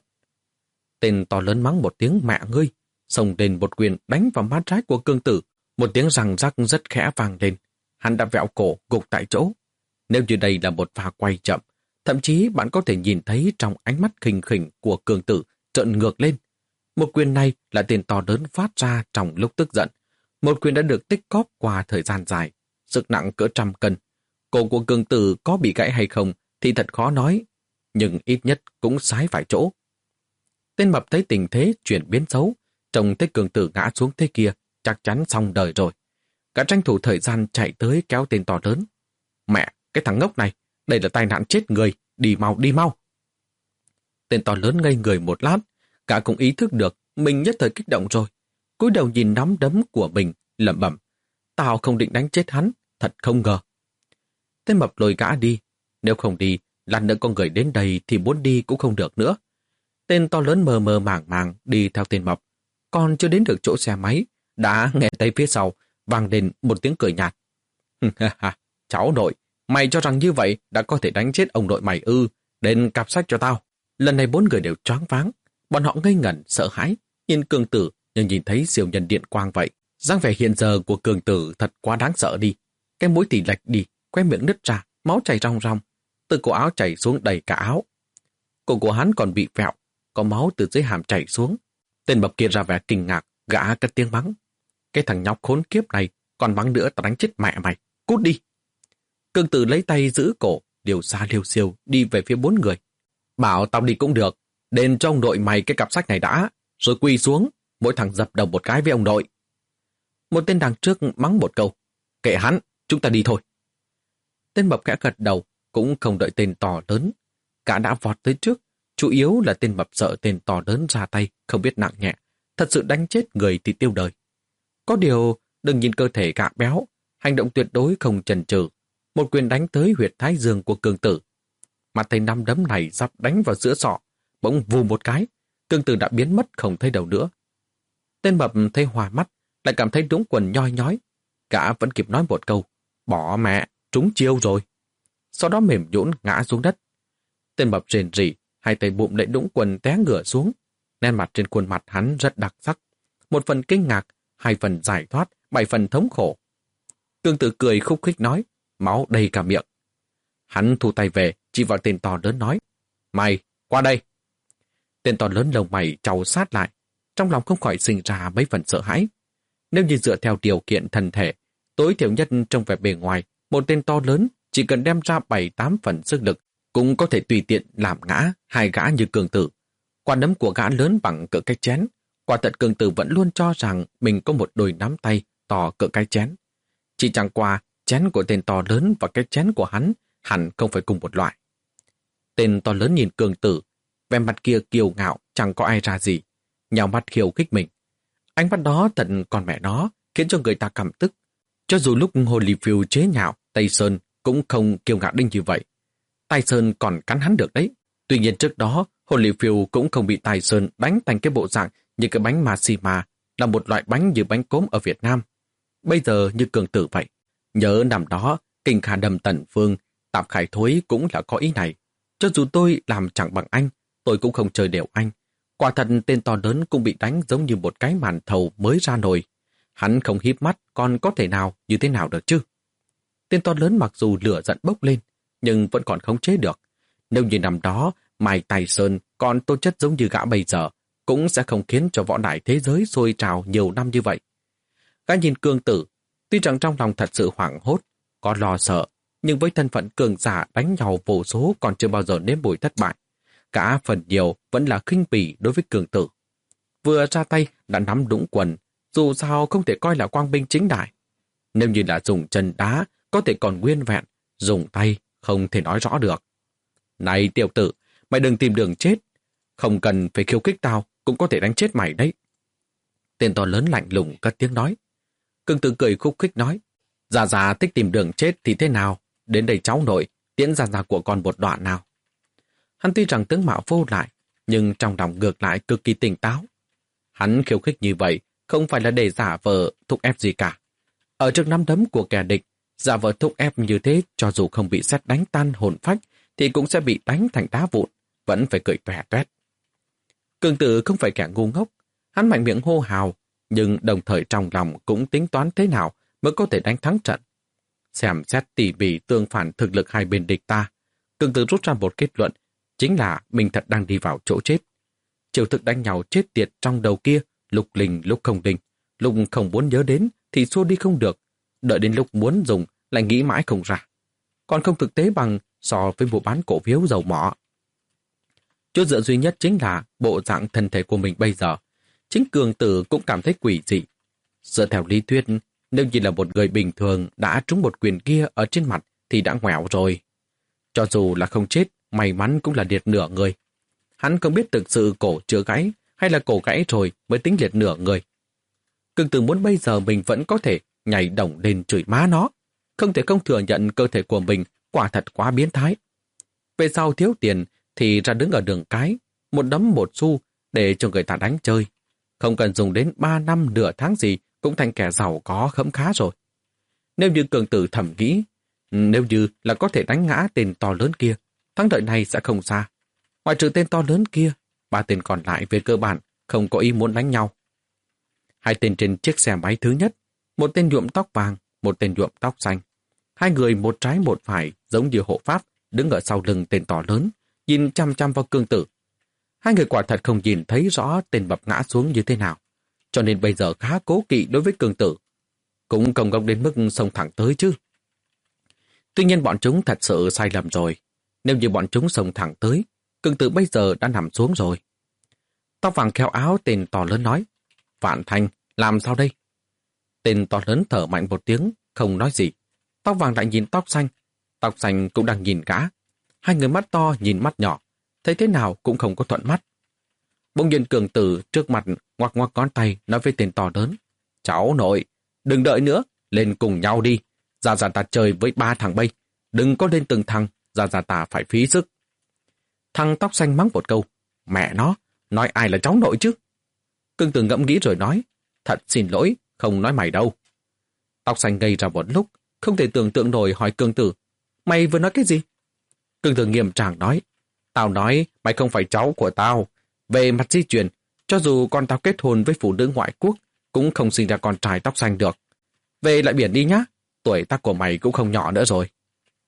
Tên to lớn mắng một tiếng mẹ ngươi, xông lên một quyền đánh vào má trái của Cường Tử, một tiếng răng rắc rất khẽ vang lên. Hắn đã vẹo cổ gục tại chỗ. Nếu như đây là một pha quay chậm, thậm chí bạn có thể nhìn thấy trong ánh mắt khinh khỉnh của Cường Tử trợn ngược lên. Một quyền này là tên to lớn phát ra trong lúc tức giận. Một quyền đã được tích cóp qua thời gian dài, sức nặng cỡ trăm cân. Cổ của Cường Tử có bị gãy hay không thì thật khó nói, nhưng ít nhất cũng sái phải chỗ. Tên mập thấy tình thế chuyển biến xấu, trông thấy Cường Tử ngã xuống thế kia, chắc chắn xong đời rồi. Cả tranh thủ thời gian chạy tới kéo tên to lớn. Mẹ, cái thằng ngốc này, đây là tai nạn chết người, đi mau đi mau. Tên to lớn ngây người một lát, cả cũng ý thức được mình nhất thời kích động rồi. Cúi đầu nhìn nắm đấm của mình, lẩm bẩm, tao không định đánh chết hắn, thật không ngờ. Tên mập lôi gã đi, nếu không đi, lát nữa con người đến đây thì muốn đi cũng không được nữa. Tên to lớn mờ mờ màng màng đi theo tên mập, còn chưa đến được chỗ xe máy, đã nghe thấy phía sau vang lên một tiếng cười nhạt. Cháu nội, mày cho rằng như vậy đã có thể đánh chết ông nội mày ư, đến cặp sách cho tao. Lần này bốn người đều choáng váng, bọn họ ngây ngẩn, sợ hãi, nhìn Cường Tử nhưng nhìn thấy siêu nhân điện quang vậy. Dáng vẻ hiện giờ của Cường Tử thật quá đáng sợ đi. Cái mũi tỉ lệch đi, que miệng nứt ra, máu chảy ròng ròng, từ cổ áo chảy xuống đầy cả áo. Cổ của hắn còn bị vẹo, có máu từ dưới hàm chảy xuống. Tên mập kia ra vẻ kinh ngạc, gã cất tiếng mắng. Cái thằng nhóc khốn kiếp này, còn mắng nữa tao đánh chết mẹ mày, cút đi. Cường Tử lấy tay giữ cổ, liều xa liều siêu đi về phía bốn người. Bảo tao đi cũng được, đền cho ông nội mày cái cặp sách này đã, rồi quỳ xuống, mỗi thằng dập đầu một cái với ông nội. Một tên đằng trước mắng một câu, kệ hắn, chúng ta đi thôi. Tên mập khẽ gật đầu, cũng không đợi tên to lớn. Gã đã vọt tới trước, chủ yếu là tên mập sợ tên to lớn ra tay, không biết nặng nhẹ. Thật sự đánh chết người thì tiêu đời. Có điều, đừng nhìn cơ thể gã béo, hành động tuyệt đối không chần chừ. Một quyền đánh tới huyệt thái dương của Cương Tử. Mặt thấy năm đấm này sắp đánh vào giữa sọ, bỗng vù một cái, Cương Tử đã biến mất không thấy đâu nữa. Tên mập thấy hòa mắt, lại cảm thấy đúng quần nhoi nhói. Gã vẫn kịp nói một câu, bỏ mẹ, trúng chiêu rồi. Sau đó mềm nhũn ngã xuống đất. Tên mập rền rỉ, hai tay bụng lại đũng quần té ngửa xuống. Nét mặt trên khuôn mặt hắn rất đặc sắc. Một phần kinh ngạc, hai phần giải thoát, bảy phần thống khổ. Cương Tử cười khúc khích nói, máu đầy cả miệng. Hắn thu tay về, chỉ vào tên to lớn nói, mày, qua đây. Tên to lớn lông mày trao sát lại, trong lòng không khỏi sinh ra mấy phần sợ hãi. Nếu như dựa theo điều kiện thân thể, tối thiểu nhất trong vẻ bề ngoài, một tên to lớn chỉ cần đem ra bảy tám phần sức lực, cũng có thể tùy tiện làm ngã hai gã như Cương Tử. Quả đấm của gã lớn bằng cỡ cái chén. Quả thật Cương Tử vẫn luôn cho rằng mình có một đôi nắm tay to cỡ cái chén. Chỉ chẳng qua, chén của tên to lớn và cái chén của hắn hẳn không phải cùng một loại. Tên to lớn nhìn Cương Tử, vẻ mặt kia kiêu ngạo chẳng có ai ra gì, nhào mắt khiêu khích mình. Ánh mắt đó thật còn mẹ nó, khiến cho người ta cảm tức. Cho dù lúc Holyfield chế nhạo, Tây Sơn cũng không kiêu ngạo đinh như vậy. Tài Sơn còn cắn hắn được đấy. Tuy nhiên trước đó, Holyfield cũng không bị Tài Sơn đánh thành cái bộ dạng như cái bánh Massima, là một loại bánh như bánh cốm ở Việt Nam. Bây giờ như Cương Tử vậy. Nhớ năm đó, Kinh Kha Đâm Tần Phương, Tạp Khải Thối cũng là có ý này. Cho dù tôi làm chẳng bằng anh, tôi cũng không chơi đều anh. Quả thật tên to lớn cũng bị đánh giống như một cái màn thầu mới ra nồi. Hắn không híp mắt còn có thể nào như thế nào được chứ? Tên to lớn mặc dù lửa giận bốc lên, nhưng vẫn còn khống chế được. Nếu như năm đó, Mai Tài Sơn còn tố chất giống như gã bây giờ, cũng sẽ không khiến cho võ đại thế giới sôi trào nhiều năm như vậy. Gã nhìn Cương Tử, tuy rằng trong lòng thật sự hoảng hốt, có lo sợ, nhưng với thân phận cường giả đánh nhau vô số còn chưa bao giờ nếm mùi thất bại. Cả phần nhiều vẫn là khinh bỉ đối với Cương Tử. Vừa ra tay đã nắm đúng quần, dù sao không thể coi là quang binh chính đại. Nếu như là dùng chân đá, có thể còn nguyên vẹn, dùng tay không thể nói rõ được. Này tiểu tử, mày đừng tìm đường chết. Không cần phải khiêu khích tao, cũng có thể đánh chết mày đấy. Tên to lớn lạnh lùng cất tiếng nói. Cương Tử cười khúc khích nói, Già già thích tìm đường chết thì thế nào? Đến đây cháu nội, tiễn Già già của con một đoạn nào. Hắn tuy rằng tướng mạo vô lại, nhưng trong lòng ngược lại cực kỳ tỉnh táo. Hắn khiêu khích như vậy, không phải là để giả vờ thúc ép gì cả. Ở trước nắm đấm của kẻ địch, giả vờ thúc ép như thế cho dù không bị sét đánh tan hồn phách, thì cũng sẽ bị đánh thành đá vụn, vẫn phải cười tòe toét. Cương Tử không phải kẻ ngu ngốc, hắn mạnh miệng hô hào, nhưng đồng thời trong lòng cũng tính toán thế nào mới có thể đánh thắng trận. Xem xét tỉ mỉ tương phản thực lực hai bên địch ta, Cương Tử rút ra một kết luận, chính là mình thật đang đi vào chỗ chết. Chiêu thức đánh nhau chết tiệt trong đầu kia, lúc linh lúc không linh, lúc không muốn nhớ đến thì xua đi không được, đợi đến lúc muốn dùng lại nghĩ mãi không ra. Còn không thực tế bằng so với mua bán cổ phiếu dầu mỏ. Chỗ dựa duy nhất chính là bộ dạng thân thể của mình bây giờ. Chính Cương Tử cũng cảm thấy quỷ dị. Dựa theo lý thuyết, nếu như là một người bình thường đã trúng một quyền kia ở trên mặt thì đã ngoẻo rồi. Cho dù là không chết, may mắn cũng là liệt nửa người. Hắn không biết thực sự cổ chưa gãy hay là cổ gãy rồi mới tính liệt nửa người. Cương Tử muốn bây giờ mình vẫn có thể nhảy đồng lên chửi má nó. Không thể không thừa nhận cơ thể của mình quả thật quá biến thái. Về sau thiếu tiền thì ra đứng ở đường cái, một đấm một xu để cho người ta đánh chơi. Không cần dùng đến ba năm nửa tháng gì cũng thành kẻ giàu có khấm khá rồi. Nếu như Cương Tử thầm nghĩ, nếu như là có thể đánh ngã tên to lớn kia, thắng lợi này sẽ không xa. Ngoại trừ tên to lớn kia, ba tên còn lại về cơ bản không có ý muốn đánh nhau. Hai tên trên chiếc xe máy thứ nhất, một tên nhuộm tóc vàng, một tên nhuộm tóc xanh. Hai người một trái một phải giống như hộ pháp đứng ở sau lưng tên to lớn, nhìn chăm chăm vào Cương Tử. Hai người quả thật không nhìn thấy rõ tên mập ngã xuống như thế nào, cho nên bây giờ khá cố kỵ đối với Cương Tử. Cũng không gông đến mức xông thẳng tới chứ. Tuy nhiên bọn chúng thật sự sai lầm rồi. Nếu như bọn chúng xông thẳng tới, Cương Tử bây giờ đã nằm xuống rồi. Tóc vàng kheo áo tên to lớn nói, Vạn Thanh, làm sao đây? Tên to lớn thở mạnh một tiếng, không nói gì. Tóc vàng lại nhìn tóc xanh. Tóc xanh cũng đang nhìn gã. Hai người mắt to nhìn mắt nhỏ. Thấy thế nào cũng không có thuận mắt. Bỗng nhiên cường tử trước mặt ngoắc ngoắc ngón tay nói với tên to lớn. Cháu nội, đừng đợi nữa, lên cùng nhau đi. Ra ra ta chơi với ba thằng bây. Đừng có lên từng thằng, ra ra ta phải phí sức. Thằng tóc xanh mắng một câu. Mẹ nó, nói ai là cháu nội chứ? Cường tử ngẫm nghĩ rồi nói. Thật xin lỗi, không nói mày đâu. Tóc xanh ngây ra một lúc, không thể tưởng tượng nổi hỏi cường tử. Mày vừa nói cái gì? Cường tử nghiêm trang nói. Tao nói mày không phải cháu của tao. Về mặt di truyền, cho dù con tao kết hôn với phụ nữ ngoại quốc, cũng không sinh ra con trai tóc xanh được. Về lại biển đi nhá, tuổi tác của mày cũng không nhỏ nữa rồi.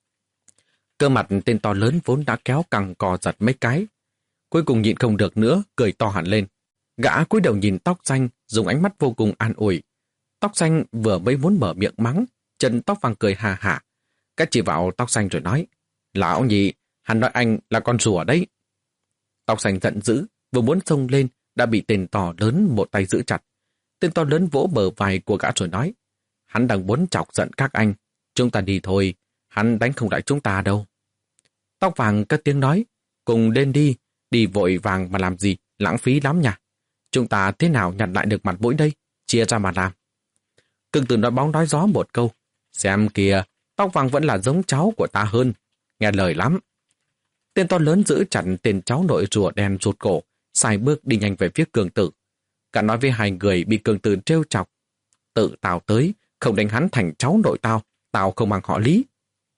Cơ mặt tên to lớn vốn đã kéo căng cò giật mấy cái. Cuối cùng nhịn không được nữa, cười to hẳn lên. Gã cúi đầu nhìn tóc xanh, dùng ánh mắt vô cùng an ủi. Tóc xanh vừa mới muốn mở miệng mắng, chân tóc vàng cười hà hả. Gã chỉ vào tóc xanh rồi nói, lão nhị, hắn nói anh là con rùa đấy. Tóc xanh giận dữ, vừa muốn xông lên, đã bị tên to lớn một tay giữ chặt. Tên to lớn vỗ bờ vai của gã rồi nói, hắn đang muốn chọc giận các anh, chúng ta đi thôi, hắn đánh không lại chúng ta đâu. Tóc vàng cất tiếng nói, cùng lên đi, đi vội vàng mà làm gì, lãng phí lắm nha. Chúng ta thế nào nhặt lại được mặt mũi đây, chia ra mà làm. Cường tử nói bóng nói gió một câu, xem kìa, tóc vàng vẫn là giống cháu của ta hơn, nghe lời lắm. Tên to lớn giữ chặt tên cháu nội rùa đen rụt cổ, sai bước đi nhanh về phía cường tử. Cả nói với hai người bị cường tử trêu chọc. Tự tao tới, không đánh hắn thành cháu nội tao, tao không mang họ Lý.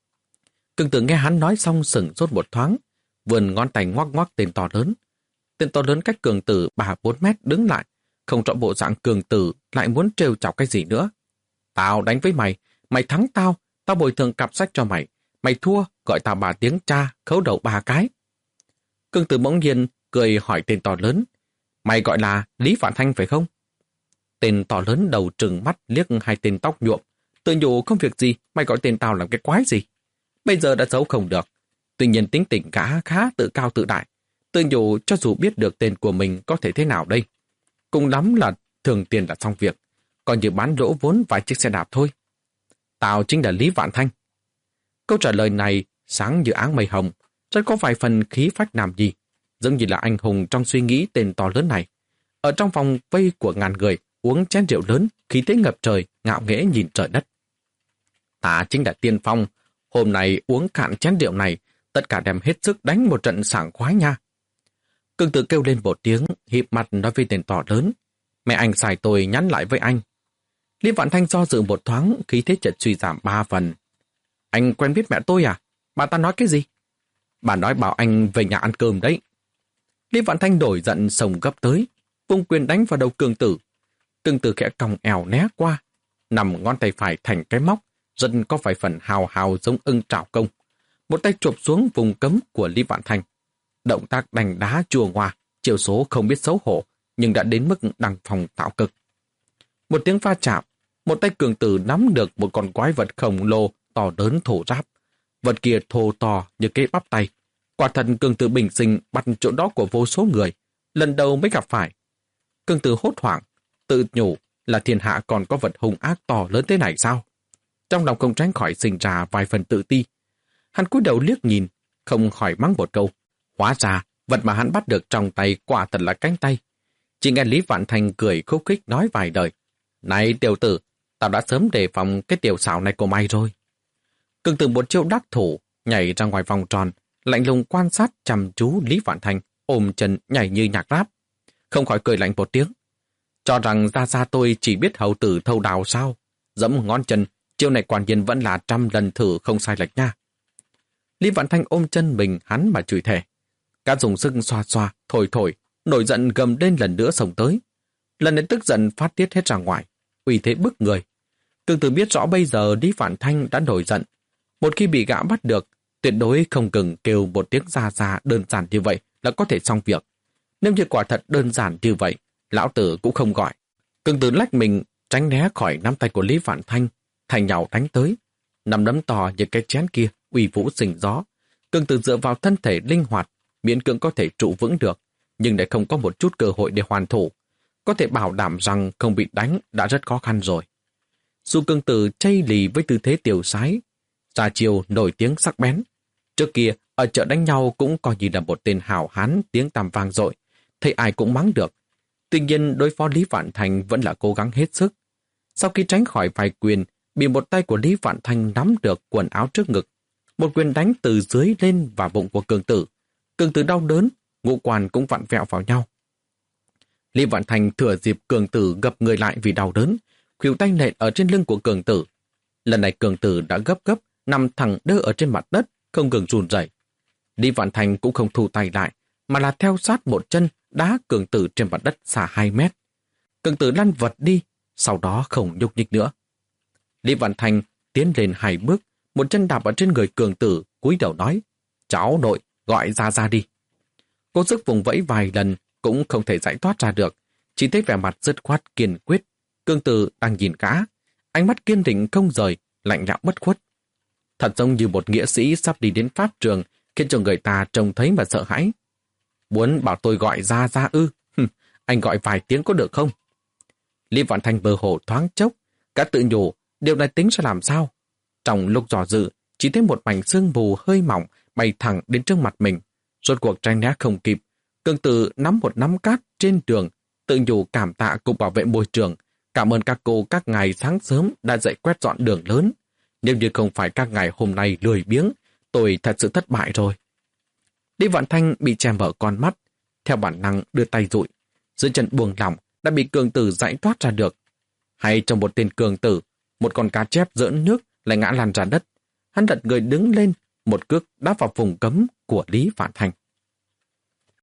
Cường tử nghe hắn nói xong sửng sốt một thoáng, vươn ngón tay ngoắc ngoắc tên to lớn. Tên to lớn cách cường tử ba bốn mét đứng lại, không rõ bộ dạng cường tử lại muốn trêu chọc cái gì nữa. Tao đánh với mày, mày thắng tao, tao bồi thường cặp sách cho mày. Mày thua, gọi tao ba tiếng cha, khấu đầu ba cái. Cường tử bỗng nhiên cười hỏi tên to lớn, mày gọi là Lý Vạn Thanh phải không? Tên to lớn đầu trừng mắt liếc hai tên tóc nhuộm, tự nhủ không việc gì, mày gọi tên tao làm cái quái gì? Bây giờ đã giấu không được. Tuy nhiên tính tình gã khá tự cao tự đại, tự nhủ cho dù biết được tên của mình có thể thế nào đây. Cùng lắm là thường tiền là xong việc, còn như bán lỗ vốn vài chiếc xe đạp thôi. Tao chính là Lý Vạn Thanh. Câu trả lời này sáng như áng mây hồng, rất có vài phần khí phách nam nhi, giống như là anh hùng trong suy nghĩ tên to lớn này. Ở trong vòng vây của ngàn người, uống chén rượu lớn, khí thế ngập trời, ngạo nghễ nhìn trời đất. Ta chính là tiên phong, hôm nay uống cạn chén rượu này, tất cả đem hết sức đánh một trận sảng khoái nha. Cường tử kêu lên một tiếng, híp mặt nói với tên to lớn. Mẹ anh xài tôi nhắn lại với anh. Lý Vạn Thanh do dự một thoáng, khí thế chợt suy giảm ba phần. Anh quen biết mẹ tôi à? Bà ta nói cái gì? Bà nói bảo anh về nhà ăn cơm đấy. Lý Vạn Thanh đổi giận sồng gấp tới, vung quyền đánh vào đầu cường tử. Cường tử khẽ còng eo né qua, nằm ngón tay phải thành cái móc, dần có vài phần hào hào giống ưng trảo công. Một tay chụp xuống vùng cấm của Lý Vạn Thanh. Động tác đánh đá chùa ngoa, chiều số không biết xấu hổ, nhưng đã đến mức đăng phòng tạo cực. Một tiếng va chạm, một tay cường tử nắm được một con quái vật khổng lồ to lớn thổ giáp. Vật kia thô to như cái bắp tay. Quả thật cường tử bình sinh bắt chỗ đó của vô số người, lần đầu mới gặp phải. Cường tử hốt hoảng, tự nhủ là thiên hạ còn có vật hung ác to lớn thế này sao? Trong lòng không tránh khỏi sinh ra vài phần tự ti. Hắn cúi đầu liếc nhìn, không khỏi mắng một câu. Hóa ra, vật mà hắn bắt được trong tay quả thật là cánh tay. Chỉ nghe Lý Vạn Thanh cười khúc khích nói vài lời. Này tiểu tử, tao đã sớm đề phòng cái tiểu xảo này của mày rồi. Cường tử một chiêu đắc thủ, nhảy ra ngoài vòng tròn, lạnh lùng quan sát chăm chú Lý Vạn Thanh, ôm chân nhảy như nhạc rap. Không khỏi cười lạnh một tiếng. Cho rằng ra ra tôi chỉ biết hầu tử thâu đào sao? Dẫm ngón chân, chiêu này quả nhiên vẫn là trăm lần thử không sai lệch nha. Lý Vạn Thanh ôm chân mình hắn mà chửi thề. Cả dùng sức xoa xoa, thổi thổi, nổi giận gầm lên lần nữa sổng tới. Lần đến tức giận phát tiết hết ra ngoài, uy thế bức người. Cường tử biết rõ bây giờ Lý Vạn Thanh đã nổi giận. Một khi bị gã bắt được, tuyệt đối không cần kêu một tiếng ra ra đơn giản như vậy là có thể xong việc. Nếu như quả thật đơn giản như vậy, lão tử cũng không gọi. Cường tử lách mình, tránh né khỏi nắm tay của Lý Vạn Thanh, thành nhào đánh tới. Nắm đấm to như cái chén kia, uy vũ sình gió. Cường tử dựa vào thân thể linh hoạt, miễn cưỡng có thể trụ vững được, nhưng lại không có một chút cơ hội để hoàn thủ. có thể bảo đảm rằng không bị đánh đã rất khó khăn rồi. Dù Cường Tử chây lì với tư thế tiểu sái, ra chiều nổi tiếng sắc bén. Trước kia, ở chợ đánh nhau cũng coi như là một tên hào hán tiếng tăm vang dội, thấy ai cũng mắng được. Tuy nhiên, đối phó Lý Vạn Thành vẫn là cố gắng hết sức. Sau khi tránh khỏi vài quyền, bị một tay của Lý Vạn Thành nắm được quần áo trước ngực. Một quyền đánh từ dưới lên vào bụng của Cường Tử. Cường Tử đau đớn, ngũ quan cũng vặn vẹo vào nhau. Lý Vạn Thành thừa dịp Cường Tử gập người lại vì đau đớn, khuỷu tay nện ở trên lưng của Cường Tử. Lần này Cường Tử đã gấp gấp, nằm thẳng đơ ở trên mặt đất, không ngừng run rẩy. Lý Vạn Thành cũng không thu tay lại, mà là theo sát một chân đá Cường Tử trên mặt đất xa hai mét. Cường Tử lăn vật đi, sau đó không nhúc nhích nữa. Lý Vạn Thành tiến lên hai bước, một chân đạp ở trên người Cường Tử, cúi đầu nói, cháu nội, gọi ra ra đi. Cố sức vùng vẫy vài lần, cũng không thể giải thoát ra được, chỉ thấy vẻ mặt dứt khoát kiên quyết. Cường Tử đang nhìn gã, ánh mắt kiên định không rời, lạnh lẽo bất khuất. Thật giống như một nghĩa sĩ sắp đi đến pháp trường, khiến cho người ta trông thấy mà sợ hãi. Muốn bảo tôi gọi ra ra ư? Anh gọi vài tiếng có được không? Lý Vạn Thành bờ hồ thoáng chốc, cả tự nhủ, điều này tính sẽ làm sao? Trong lúc dò dự, chỉ thấy một mảnh sương mù hơi mỏng bay thẳng đến trước mặt mình. Rốt cuộc tranh né không kịp, Cường Tử nắm một nắm cát trên đường, tự nhủ cảm tạ cục bảo vệ môi trường, cảm ơn các cô các ngài sáng sớm đã dậy quét dọn đường lớn. Nếu như không phải các ngài hôm nay lười biếng, tôi thật sự thất bại rồi. Lý Vạn Thanh bị che mở con mắt, theo bản năng đưa tay dụi. Dưới chân buông lỏng đã bị Cường Tử giải thoát ra được. Hay trong một tên Cường Tử, một con cá chép dỡn nước lại ngã lăn ra đất. Hắn đặt người đứng lên, một cước đá vào vùng cấm của Lý Vạn Thanh.